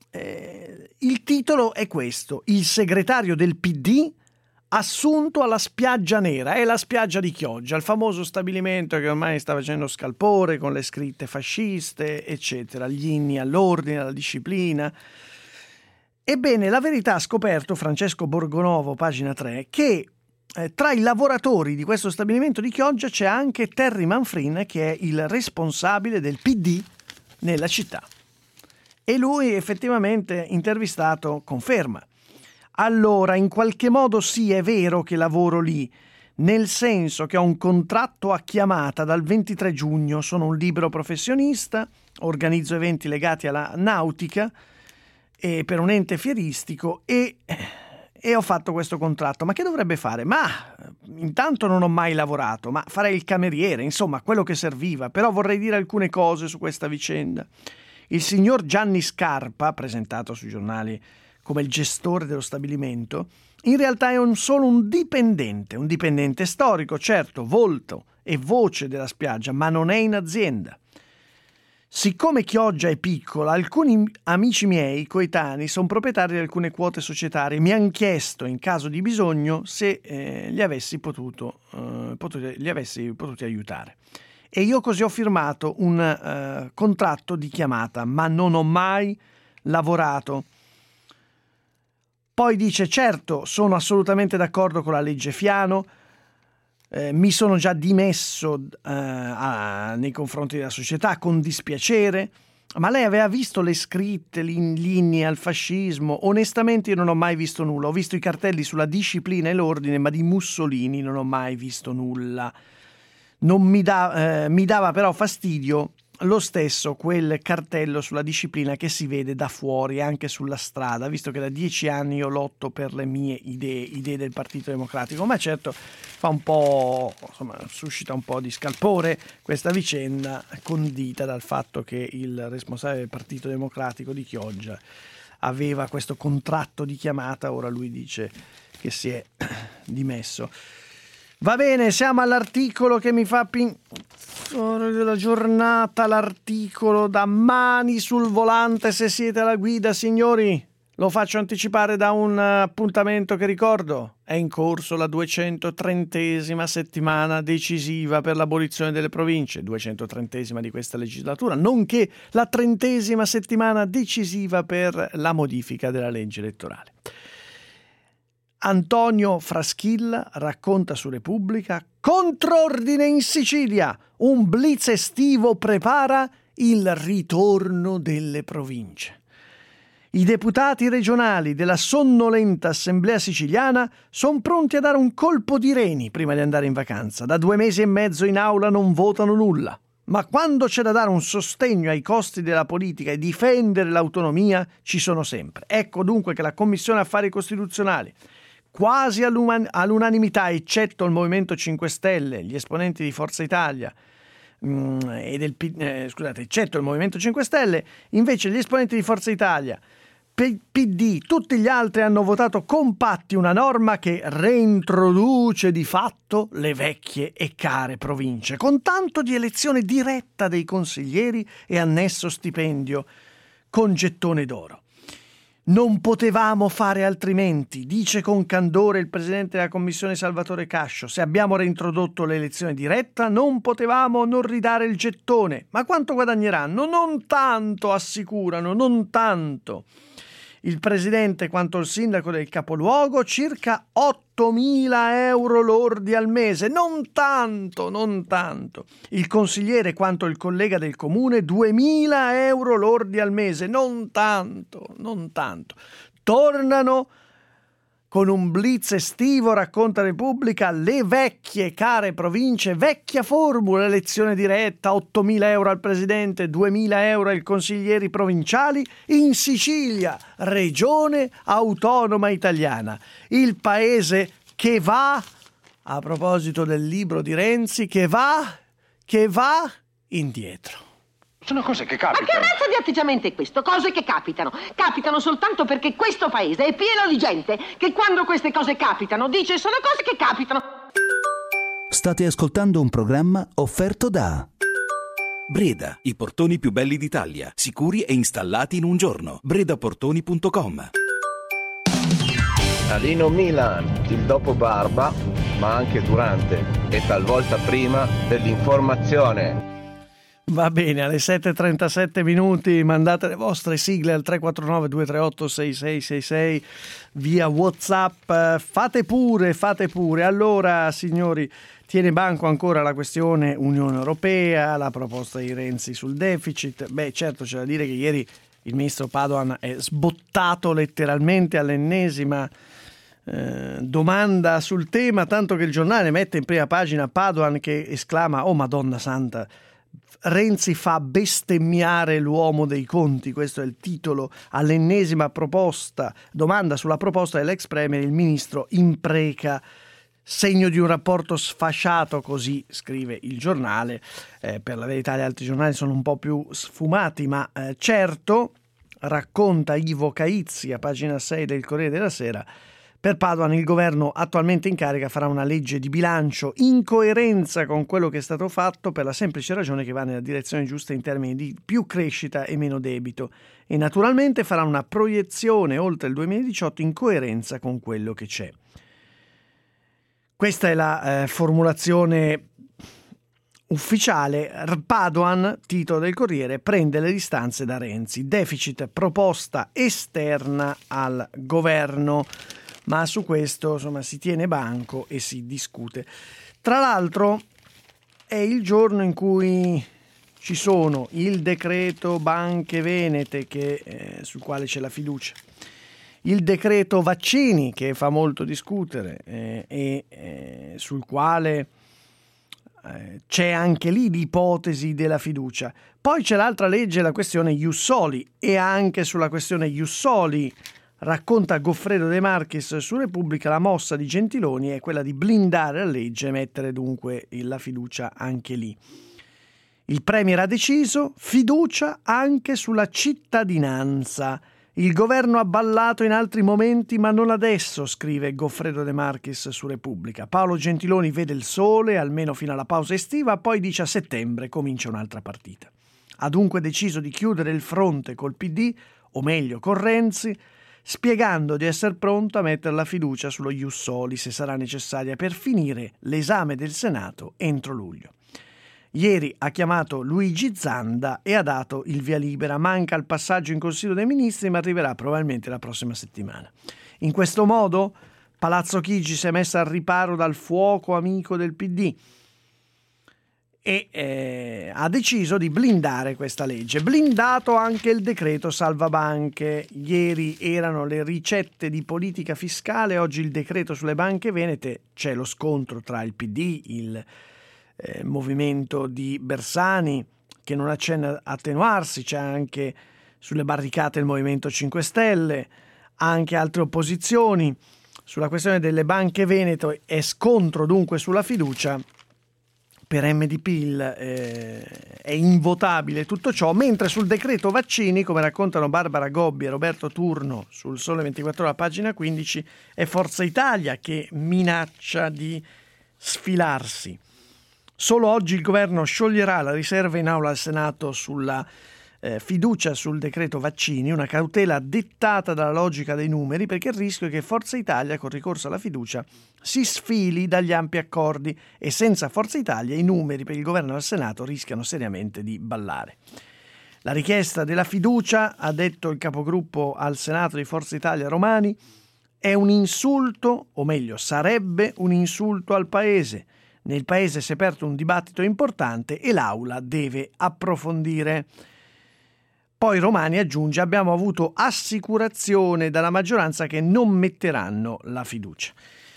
Eh, il titolo è questo: il segretario del P D assunto alla Spiaggia Nera. È la spiaggia di Chioggia, il famoso stabilimento che ormai sta facendo scalpore con le scritte fasciste, eccetera, gli inni all'ordine, alla disciplina. Ebbene, La Verità ha scoperto, Francesco Borgonovo, pagina tre, che eh, tra i lavoratori di questo stabilimento di Chioggia c'è anche Terry Manfrin, che è il responsabile del P D nella città. E lui, effettivamente intervistato, conferma: allora, in qualche modo sì, è vero che lavoro lì, nel senso che ho un contratto a chiamata dal ventitré giugno, sono un libero professionista, organizzo eventi legati alla nautica e per un ente fieristico e, e ho fatto questo contratto. Ma che dovrebbe fare? Ma intanto non ho mai lavorato, ma farei il cameriere, insomma, quello che serviva. Però vorrei dire alcune cose su questa vicenda. Il signor Gianni Scarpa, presentato sui giornali come il gestore dello stabilimento, in realtà è un, solo un dipendente, un dipendente storico, certo, volto e voce della spiaggia, ma non è in azienda. Siccome Chioggia è piccola, alcuni amici miei coetanei sono proprietari di alcune quote societarie, mi hanno chiesto in caso di bisogno se eh, li avessi potuto, eh, potuto, li avessi potuti aiutare. E io così ho firmato un uh, contratto di chiamata, ma non ho mai lavorato. Poi dice: certo, sono assolutamente d'accordo con la legge Fiano, eh, mi sono già dimesso uh, a, nei confronti della società con dispiacere, Ma lei aveva visto le scritte, gli inni al fascismo? Onestamente io non ho mai visto nulla. Ho visto i cartelli sulla disciplina e l'ordine, ma di Mussolini non ho mai visto nulla. Non mi, da, eh, mi dava però fastidio lo stesso quel cartello sulla disciplina che si vede da fuori, anche sulla strada, visto che da dieci anni io lotto per le mie idee, idee del Partito Democratico, ma certo fa un po', insomma, suscita un po' di scalpore questa vicenda, condita dal fatto che il responsabile del Partito Democratico di Chioggia aveva questo contratto di chiamata, ora lui dice che si è dimesso. Va bene, siamo all'articolo che mi fa pin... della giornata, l'articolo da mani sul volante se siete alla guida, signori. Lo faccio anticipare da un appuntamento che ricordo. È in corso la duecentotrentesima settimana decisiva per l'abolizione delle province, duecentotrentesima di questa legislatura, nonché la trentesima settimana decisiva per la modifica della legge elettorale. Antonio Fraschilla racconta su Repubblica: contrordine in Sicilia, un blitz estivo prepara il ritorno delle province. I deputati regionali della sonnolenta Assemblea siciliana sono pronti a dare un colpo di reni prima di andare in vacanza. Da due mesi e mezzo in aula non votano nulla. Ma quando c'è da dare un sostegno ai costi della politica e difendere l'autonomia, ci sono sempre. Ecco dunque che la Commissione Affari Costituzionali, quasi all'unanimità, eccetto il Movimento cinque Stelle, gli esponenti di Forza Italia mh, e del eh, scusate, eccetto il Movimento cinque Stelle, invece gli esponenti di Forza Italia, P D, tutti gli altri hanno votato compatti una norma che reintroduce di fatto le vecchie e care province, con tanto di elezione diretta dei consiglieri e annesso stipendio con gettone d'oro. Non potevamo fare altrimenti, dice con candore il presidente della commissione Salvatore Cascio. Se abbiamo reintrodotto l'elezione diretta, non potevamo non ridare il gettone. Ma quanto guadagneranno? Non tanto, assicurano, non tanto. Il presidente quanto il sindaco del capoluogo circa ottomila euro lordi al mese, non tanto, non tanto. Il consigliere quanto il collega del comune duemila euro lordi al mese, non tanto, non tanto. Tornano con un blitz estivo, racconta Repubblica, le vecchie care province, vecchia formula, elezione diretta, ottomila euro al presidente, duemila euro ai consiglieri provinciali, in Sicilia, regione autonoma italiana. Il paese che va, a proposito del libro di Renzi, che va, che va indietro. Sono cose che capitano. Ma che razza di atteggiamento è questo? Cose che capitano. Capitano soltanto perché questo paese è pieno di gente che quando queste cose capitano dice sono cose che capitano. State ascoltando un programma offerto da Breda, i portoni più belli d'Italia, sicuri e installati in un giorno. breda portoni punto com. Alino Milan, il dopo barba, ma anche durante e talvolta prima dell'informazione. Va bene, alle sette e trentasette minuti mandate le vostre sigle al tre quattro nove due tre otto sei sei sei sei via WhatsApp. Fate pure, fate pure. Allora, signori, tiene banco ancora la questione Unione Europea, la proposta di Renzi sul deficit. Beh, certo, c'è da dire che ieri il ministro Padoan è sbottato letteralmente all'ennesima eh, domanda sul tema, tanto che il giornale mette in prima pagina Padoan che esclama: "Oh Madonna Santa, Renzi fa bestemmiare l'uomo dei conti", questo è il titolo all'ennesima proposta, domanda sulla proposta dell'ex premier, il ministro impreca, segno di un rapporto sfasciato, così scrive il giornale. Eh, per la verità gli altri giornali sono un po' più sfumati, ma eh, certo, racconta Ivo Caizzi a pagina sei del Corriere della Sera, per Padoan il governo attualmente in carica farà una legge di bilancio in coerenza con quello che è stato fatto, per la semplice ragione che va nella direzione giusta in termini di più crescita e meno debito, e naturalmente farà una proiezione oltre il duemiladiciotto in coerenza con quello che c'è. Questa è la eh, formulazione ufficiale. Padoan, titolo del Corriere, prende le distanze da Renzi, deficit proposta esterna al governo. Ma su questo, insomma, si tiene banco e si discute. Tra l'altro è il giorno in cui ci sono il decreto Banche Venete che, eh, sul quale c'è la fiducia, il decreto vaccini che fa molto discutere eh, e eh, sul quale eh, c'è anche lì l'ipotesi della fiducia. Poi c'è l'altra legge, la questione Ius Soli, e anche sulla questione Ius Soli racconta Goffredo De Marchis su Repubblica, la mossa di Gentiloni è quella di blindare la legge e mettere dunque la fiducia anche lì. Il Premier ha deciso, fiducia anche sulla cittadinanza. Il governo ha ballato in altri momenti, ma non adesso, scrive Goffredo De Marchis su Repubblica. Paolo Gentiloni vede il sole, almeno fino alla pausa estiva, poi dice a settembre comincia un'altra partita. Ha dunque deciso di chiudere il fronte col P D, o meglio con Renzi, spiegando di essere pronto a mettere la fiducia sullo Ius Soli se sarà necessaria per finire l'esame del Senato entro luglio. Ieri ha chiamato Luigi Zanda e ha dato il via libera. Manca il passaggio in Consiglio dei Ministri, ma arriverà probabilmente la prossima settimana. In questo modo Palazzo Chigi si è messo al riparo dal fuoco amico del P D e eh, ha deciso di blindare questa legge. Blindato anche il decreto salvabanche. Ieri erano le ricette di politica fiscale, oggi il decreto sulle banche venete. C'è lo scontro tra il P D, il eh, movimento di Bersani che non accenna a attenuarsi, c'è anche sulle barricate il Movimento cinque Stelle, anche altre opposizioni. Sulla questione delle banche veneto è scontro dunque sulla fiducia. Per M D P eh, è invotabile tutto ciò, mentre sul decreto vaccini, come raccontano Barbara Gobbi e Roberto Turno sul Sole ventiquattro Ore, pagina quindici, è Forza Italia che minaccia di sfilarsi. Solo oggi il governo scioglierà la riserva in aula al Senato sulla eh, fiducia sul decreto vaccini, una cautela dettata dalla logica dei numeri, perché il rischio è che Forza Italia, con ricorso alla fiducia, si sfili dagli ampi accordi e senza Forza Italia i numeri per il governo al Senato rischiano seriamente di ballare. La richiesta della fiducia, ha detto il capogruppo al Senato di Forza Italia Romani, è un insulto, o meglio sarebbe un insulto al Paese. Nel Paese si è aperto un dibattito importante e l'Aula deve approfondire. Poi Romani aggiunge: abbiamo avuto assicurazione dalla maggioranza che non metteranno la fiducia.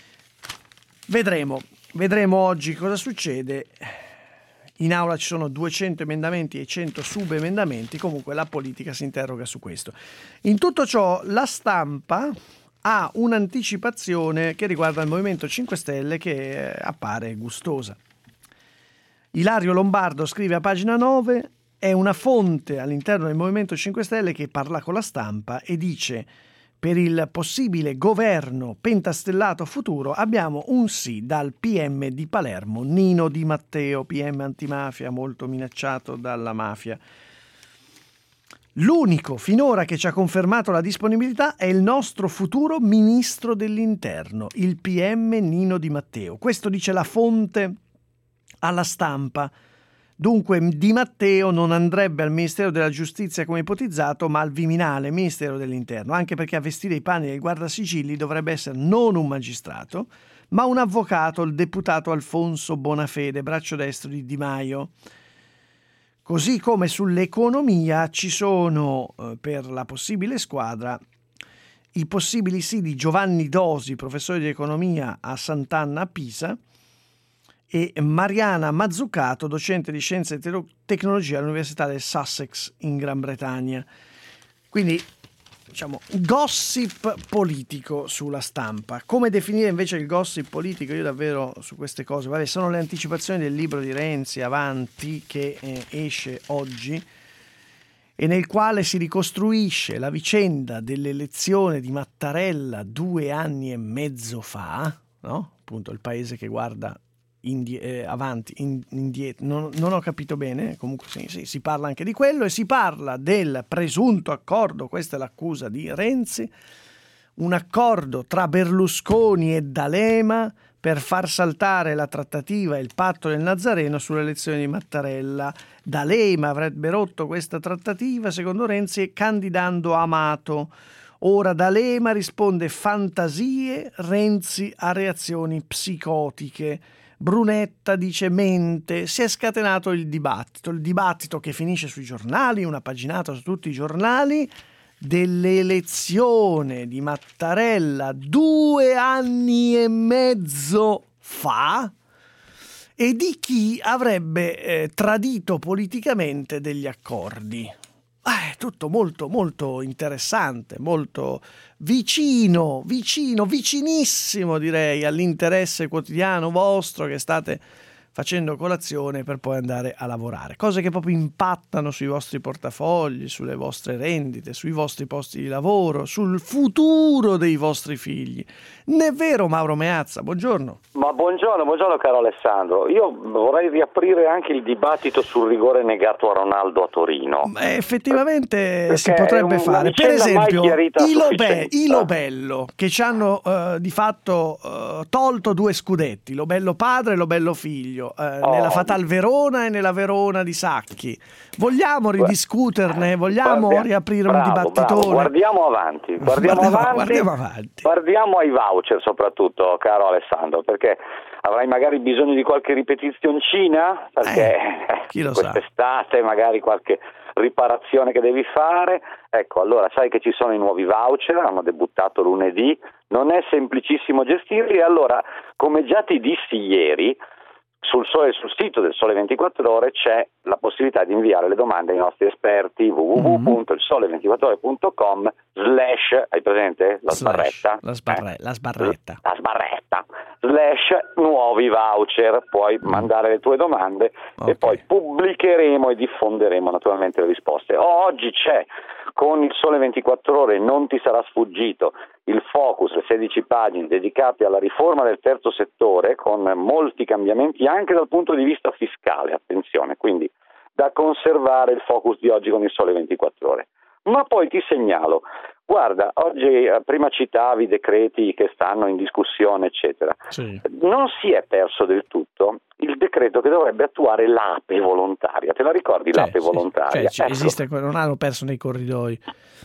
Vedremo, vedremo oggi cosa succede. In aula ci sono duecento emendamenti e cento subemendamenti, comunque la politica si interroga su questo. In tutto ciò La Stampa ha un'anticipazione che riguarda il Movimento cinque Stelle che appare gustosa. Ilario Lombardo scrive a pagina nove: è una fonte all'interno del Movimento cinque Stelle che parla con La Stampa e dice: per il possibile governo pentastellato futuro abbiamo un sì dal P M di Palermo, Nino Di Matteo, P M antimafia molto minacciato dalla mafia. L'unico finora che ci ha confermato la disponibilità è il nostro futuro ministro dell'Interno, il P M Nino Di Matteo. Questo dice la fonte alla Stampa. Dunque Di Matteo non andrebbe al Ministero della Giustizia come ipotizzato, ma al Viminale, Ministero dell'Interno, anche perché a vestire i panni del guardasigilli dovrebbe essere non un magistrato, ma un avvocato, il deputato Alfonso Bonafede, braccio destro di Di Maio. Così come sull'economia ci sono eh, per la possibile squadra i possibili sì di Giovanni Dosi, professore di economia a Sant'Anna a Pisa, e Mariana Mazzucato, docente di scienze e tecnologia all'Università del Sussex in Gran Bretagna. Quindi, diciamo, gossip politico sulla Stampa. Come definire invece il gossip politico? Io davvero su queste cose, vabbè, sono le anticipazioni del libro di Renzi, Avanti, che eh, esce oggi e nel quale si ricostruisce la vicenda dell'elezione di Mattarella due anni e mezzo fa, no? Appunto il paese che guarda Indie, eh, avanti, in, indietro, non, non ho capito bene, comunque sì, sì, si parla anche di quello e si parla del presunto accordo, questa è l'accusa di Renzi, un accordo tra Berlusconi e D'Alema per far saltare la trattativa e il patto del Nazareno sulle elezioni di Mattarella. D'Alema avrebbe rotto questa trattativa, secondo Renzi, candidando Amato. Ora D'Alema risponde fantasie, Renzi a reazioni psicotiche. Brunetta dice mente, si è scatenato il dibattito, il dibattito che finisce sui giornali, una paginata su tutti i giornali, dell'elezione di Mattarella due anni e mezzo fa e di chi avrebbe eh, tradito politicamente degli accordi. Eh, tutto molto molto interessante, molto vicino, vicino, vicinissimo direi all'interesse quotidiano vostro che state facendo colazione per poi andare a lavorare. Cose che proprio impattano sui vostri portafogli, sulle vostre rendite, sui vostri posti di lavoro, sul futuro dei vostri figli. Non è vero, Mauro Meazza? Buongiorno. Ma buongiorno, buongiorno caro Alessandro. Io vorrei riaprire anche il dibattito sul rigore negato a Ronaldo a Torino. Beh, effettivamente Perché si potrebbe fare. Per esempio, i, Lobe, i Lobello, che ci hanno uh, di fatto uh, tolto due scudetti, Lobello padre e Lobello figlio, uh, oh. nella Fatal Verona e nella Verona di Sacchi. Vogliamo ridiscuterne? Vogliamo Guardia, riaprire bravo, un dibattitone? Bravo. Guardiamo avanti, guardiamo, guardiamo, avanti, guardiamo avanti. Guardiamo ai voucher soprattutto, caro Alessandro, perché avrai magari bisogno di qualche ripetizioncina, perché eh, chi lo quest'estate sa. Magari qualche riparazione che devi fare. Ecco, allora sai che ci sono i nuovi voucher, hanno debuttato lunedì, non è semplicissimo gestirli e allora, come già ti dissi ieri, sul, sole, sul sito del Sole ventiquattro Ore c'è la possibilità di inviare le domande ai nostri esperti w w w punto il sole ventiquattro ore punto com slash, hai presente? La slash, sbarretta? La, sbarre, eh. la sbarretta. La sbarretta. Slash nuovi voucher, puoi mm. mandare le tue domande okay. e poi pubblicheremo e diffonderemo naturalmente le risposte. Oggi c'è con il Sole ventiquattro Ore, non ti sarà sfuggito, il focus, le sedici pagine dedicate alla riforma del terzo settore con molti cambiamenti anche dal punto di vista fiscale, attenzione, quindi da conservare il focus di oggi con il Sole ventiquattro Ore. Ma poi ti segnalo, guarda, oggi prima citavi i decreti che stanno in discussione eccetera, sì. non si è perso del tutto il decreto che dovrebbe attuare l'A P E volontaria, te la ricordi cioè, l'A P E sì, volontaria? Cioè, ecco. Esiste, non hanno perso nei corridoi.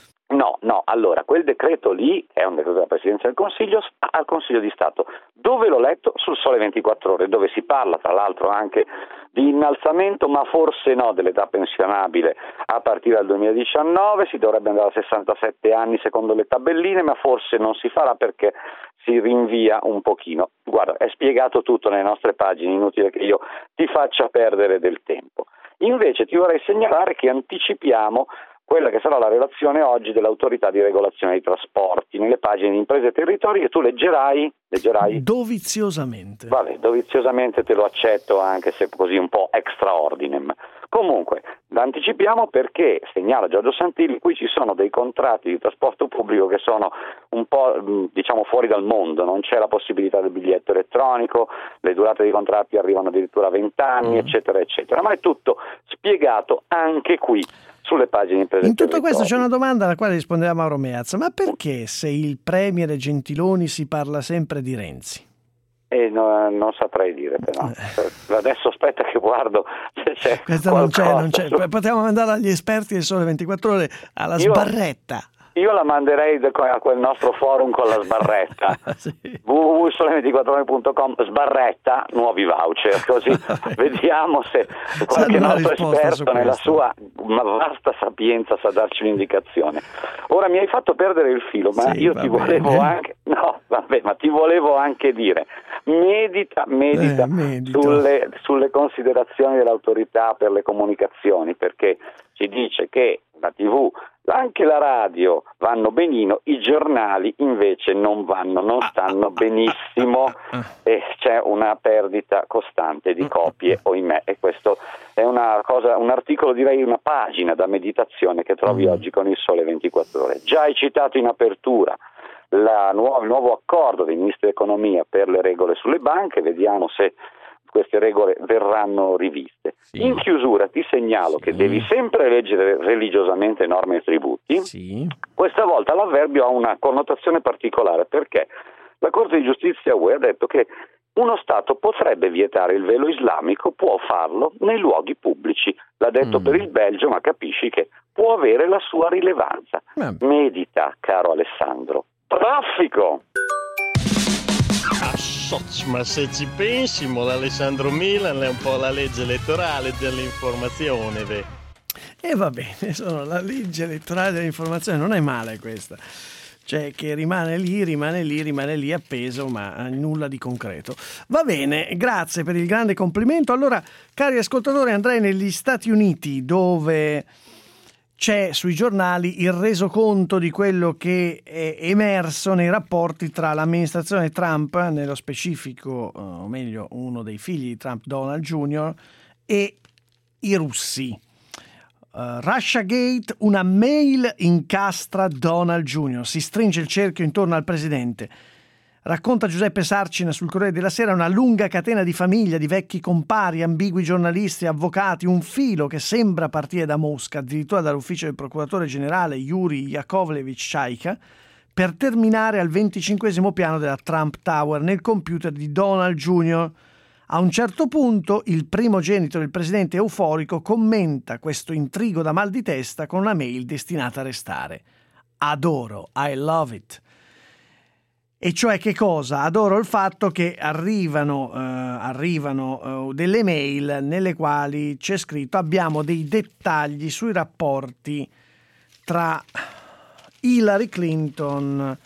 No, no, allora, quel decreto lì è un decreto della Presidenza del Consiglio al Consiglio di Stato. Dove l'ho letto? Sul Sole ventiquattro Ore, dove si parla tra l'altro anche di innalzamento, ma forse no, dell'età pensionabile a partire dal duemiladiciannove, si dovrebbe andare a sessantasette anni secondo le tabelline, ma forse non si farà perché si rinvia un pochino. Guarda, è spiegato tutto nelle nostre pagine, inutile che io ti faccia perdere del tempo. Invece ti vorrei segnalare che anticipiamo quella che sarà la relazione oggi dell'autorità di regolazione dei trasporti nelle pagine di Imprese e Territori che tu leggerai, leggerai? Doviziosamente. Vabbè, doviziosamente te lo accetto anche se così un po' extra ordinem. Comunque, anticipiamo perché, segnala Giorgio Santilli, qui ci sono dei contratti di trasporto pubblico che sono un po' diciamo fuori dal mondo, non c'è la possibilità del biglietto elettronico, le durate dei contratti arrivano addirittura a vent'anni, mm. eccetera, eccetera, ma è tutto spiegato anche qui sulle pagine Imprese. In tutto questo c'è una domanda alla quale risponderà Mauro Meazza, ma perché se il premier Gentiloni si parla sempre di Renzi? Eh, no, non saprei dire però. Adesso aspetta che guardo se c'è Questa non c'è, non c'è. Potremmo mandare agli esperti del Sole ventiquattro Ore alla Io... sbarretta. Io la manderei a quel nostro forum con la sbarretta, sì. w w w punto sole ventiquattro ore punto com, sbarretta, nuovi voucher, così vediamo se qualche nostro esperto nella sua vasta sapienza sa darci un'indicazione. Ora mi hai fatto perdere il filo, ma sì, io ti volevo bene. anche, no, vabbè, ma ti volevo anche dire, medita, medita eh, sulle, sulle considerazioni dell'autorità per le comunicazioni, perché ci dice che la tivù, anche la radio vanno benino, i giornali invece non vanno, non stanno benissimo e c'è una perdita costante di copie, ohimè, e questo è una cosa, un articolo, direi una pagina da meditazione che trovi mm. oggi con il Sole ventiquattro Ore. Già hai citato in apertura la nuovo, il nuovo accordo dei ministri dell'economia per le regole sulle banche, vediamo se queste regole verranno riviste. Sì. In chiusura ti segnalo sì. che devi sempre leggere religiosamente norme e tributi. Sì. Questa volta l'avverbio ha una connotazione particolare perché la Corte di Giustizia U E ha detto che uno Stato potrebbe vietare il velo islamico, può farlo nei luoghi pubblici. L'ha detto mm. per il Belgio, ma capisci che può avere la sua rilevanza. Mm. Medita, caro Alessandro. Traffico! so, ma se ci pensi, l'Alessandro Milan è un po' la legge elettorale dell'informazione, ve. E va bene, sono la legge elettorale dell'informazione, non è male questa. Cioè che rimane lì, rimane lì, rimane lì appeso, ma nulla di concreto. Va bene, grazie per il grande complimento. Allora, cari ascoltatori, andrei negli Stati Uniti, dove c'è sui giornali il resoconto di quello che è emerso nei rapporti tra l'amministrazione Trump, nello specifico, o meglio, uno dei figli di Trump, Donald Junior, e i russi. Uh, Russiagate, una mail incastra Donald Junior, si stringe il cerchio intorno al presidente. Racconta Giuseppe Sarcina sul Corriere della Sera una lunga catena di famiglia, di vecchi compari, ambigui giornalisti, avvocati, un filo che sembra partire da Mosca, addirittura dall'ufficio del procuratore generale Yuri Yakovlevich Chaika, per terminare al venticinquesimo piano della Trump Tower nel computer di Donald Junior A un certo punto il primogenito del presidente euforico commenta questo intrigo da mal di testa con una mail destinata a restare. Adoro, I love it. E cioè che cosa? Adoro il fatto che arrivano, eh, arrivano eh, delle mail nelle quali c'è scritto: abbiamo dei dettagli sui rapporti tra Hillary Clinton.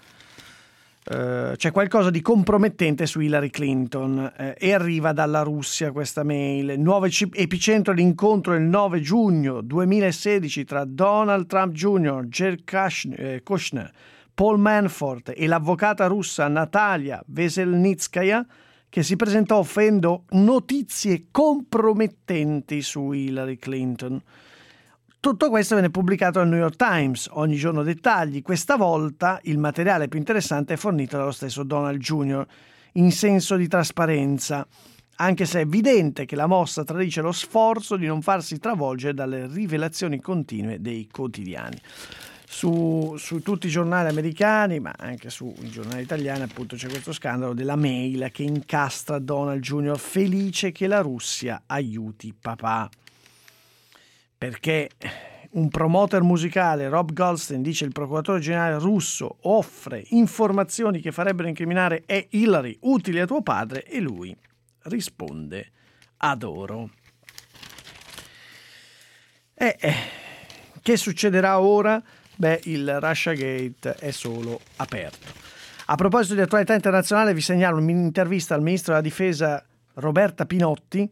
Uh, c'è qualcosa di compromettente su Hillary Clinton uh, e arriva dalla Russia questa mail. Nuovo epicentro l'incontro il nove giugno duemilasedici tra Donald Trump Junior, Jared Kushner, Paul Manafort e l'avvocata russa Natalia Veselnitskaya, che si presentò offrendo notizie compromettenti su Hillary Clinton. Tutto questo viene pubblicato al New York Times, ogni giorno dettagli. Questa volta il materiale più interessante è fornito dallo stesso Donald Junior in senso di trasparenza, anche se è evidente che la mossa tradisce lo sforzo di non farsi travolgere dalle rivelazioni continue dei quotidiani. Su, su tutti i giornali americani, ma anche sui giornali italiani, appunto, c'è questo scandalo della mail che incastra Donald Junior felice che la Russia aiuti papà. Perché un promoter musicale, Rob Goldstein, dice il procuratore generale russo offre informazioni che farebbero incriminare e Hillary utili a tuo padre, e lui risponde: adoro. E eh, che succederà ora? Beh, il Russiagate è solo aperto. A proposito di attualità internazionale, vi segnalo un'intervista al ministro della difesa Roberta Pinotti,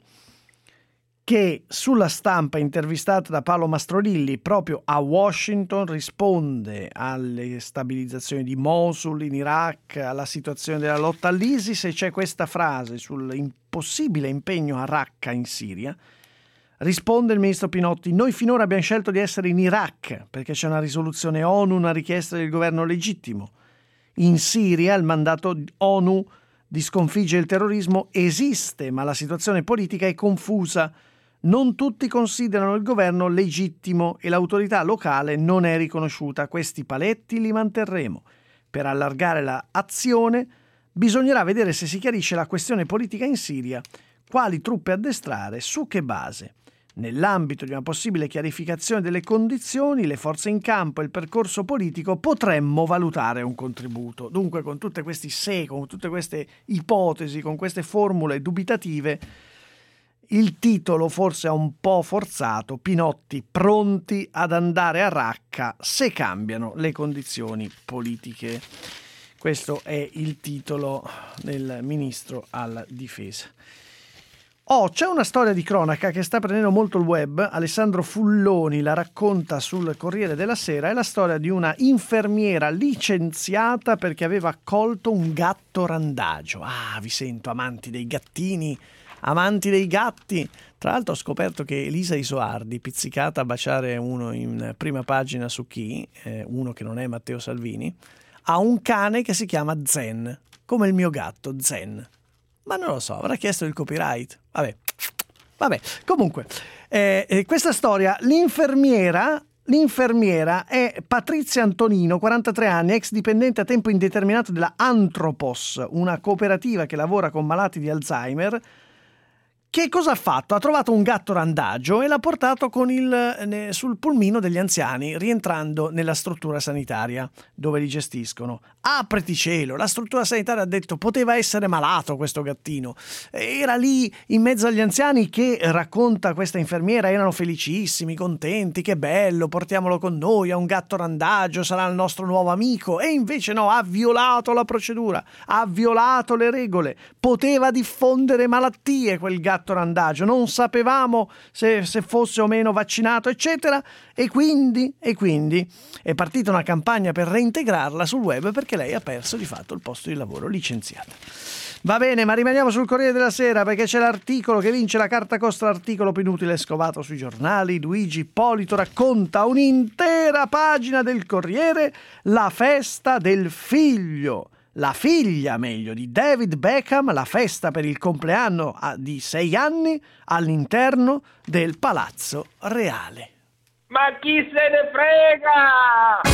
che sulla stampa, intervistata da Paolo Mastrolilli proprio a Washington, risponde alle stabilizzazioni di Mosul in Iraq, alla situazione della lotta all'ISIS, e c'è questa frase sull'impossibile impegno a Raqqa in Siria. Risponde il ministro Pinotti: noi finora abbiamo scelto di essere in Iraq perché c'è una risoluzione ONU, una richiesta del governo legittimo. In Siria il mandato ONU di sconfiggere il terrorismo esiste, ma la situazione politica è confusa. Non tutti considerano il governo legittimo e l'autorità locale non è riconosciuta. Questi paletti li manterremo. Per allargare l'azione bisognerà vedere se si chiarisce la questione politica in Siria, quali truppe addestrare, su che base. Nell'ambito di una possibile chiarificazione delle condizioni, le forze in campo e il percorso politico, potremmo valutare un contributo. Dunque, con tutte questi se, con tutte queste ipotesi, con queste formule dubitative, il titolo forse è un po' forzato: Pinotti pronti ad andare a Raqqa se cambiano le condizioni politiche. Questo è il titolo del ministro alla difesa. Oh, c'è una storia di cronaca che sta prendendo molto il web. Alessandro Fulloni la racconta sul Corriere della Sera. È la storia di una infermiera licenziata perché aveva accolto un gatto randagio. Ah, vi sento amanti dei gattini, amanti dei gatti. Tra l'altro ho scoperto che Elisa Isoardi, pizzicata a baciare uno in prima pagina su Chi, eh, uno che non è Matteo Salvini, ha un cane che si chiama Zen, come il mio gatto Zen. Ma non lo so, avrà chiesto il copyright. Vabbè, vabbè. Comunque, eh, eh, questa storia, l'infermiera, l'infermiera è Patrizia Antonino, quarantatré anni, ex dipendente a tempo indeterminato della Anthropos, una cooperativa che lavora con malati di Alzheimer. Che cosa ha fatto? Ha trovato un gatto randagio e l'ha portato con il, sul pulmino degli anziani, rientrando nella struttura sanitaria dove li gestiscono. Apriti cielo, la struttura sanitaria ha detto poteva essere malato questo gattino. Era lì in mezzo agli anziani che, racconta questa infermiera, erano felicissimi, contenti, che bello, portiamolo con noi, è un gatto randagio, sarà il nostro nuovo amico. E invece no, ha violato la procedura, ha violato le regole, poteva diffondere malattie quel gatto randagio, non sapevamo se, se fosse o meno vaccinato, eccetera. E quindi, e quindi è partita una campagna per reintegrarla sul web, perché lei ha perso di fatto il posto di lavoro, licenziata. Va bene, ma rimaniamo sul Corriere della Sera, perché c'è l'articolo che vince la carta costa, l'articolo più inutile scovato sui giornali. Luigi Ippolito racconta un'intera pagina del Corriere, la festa del figlio. La figlia, meglio, di David Beckham, la festa per il compleanno di sei anni all'interno del Palazzo Reale. Ma chi se ne frega?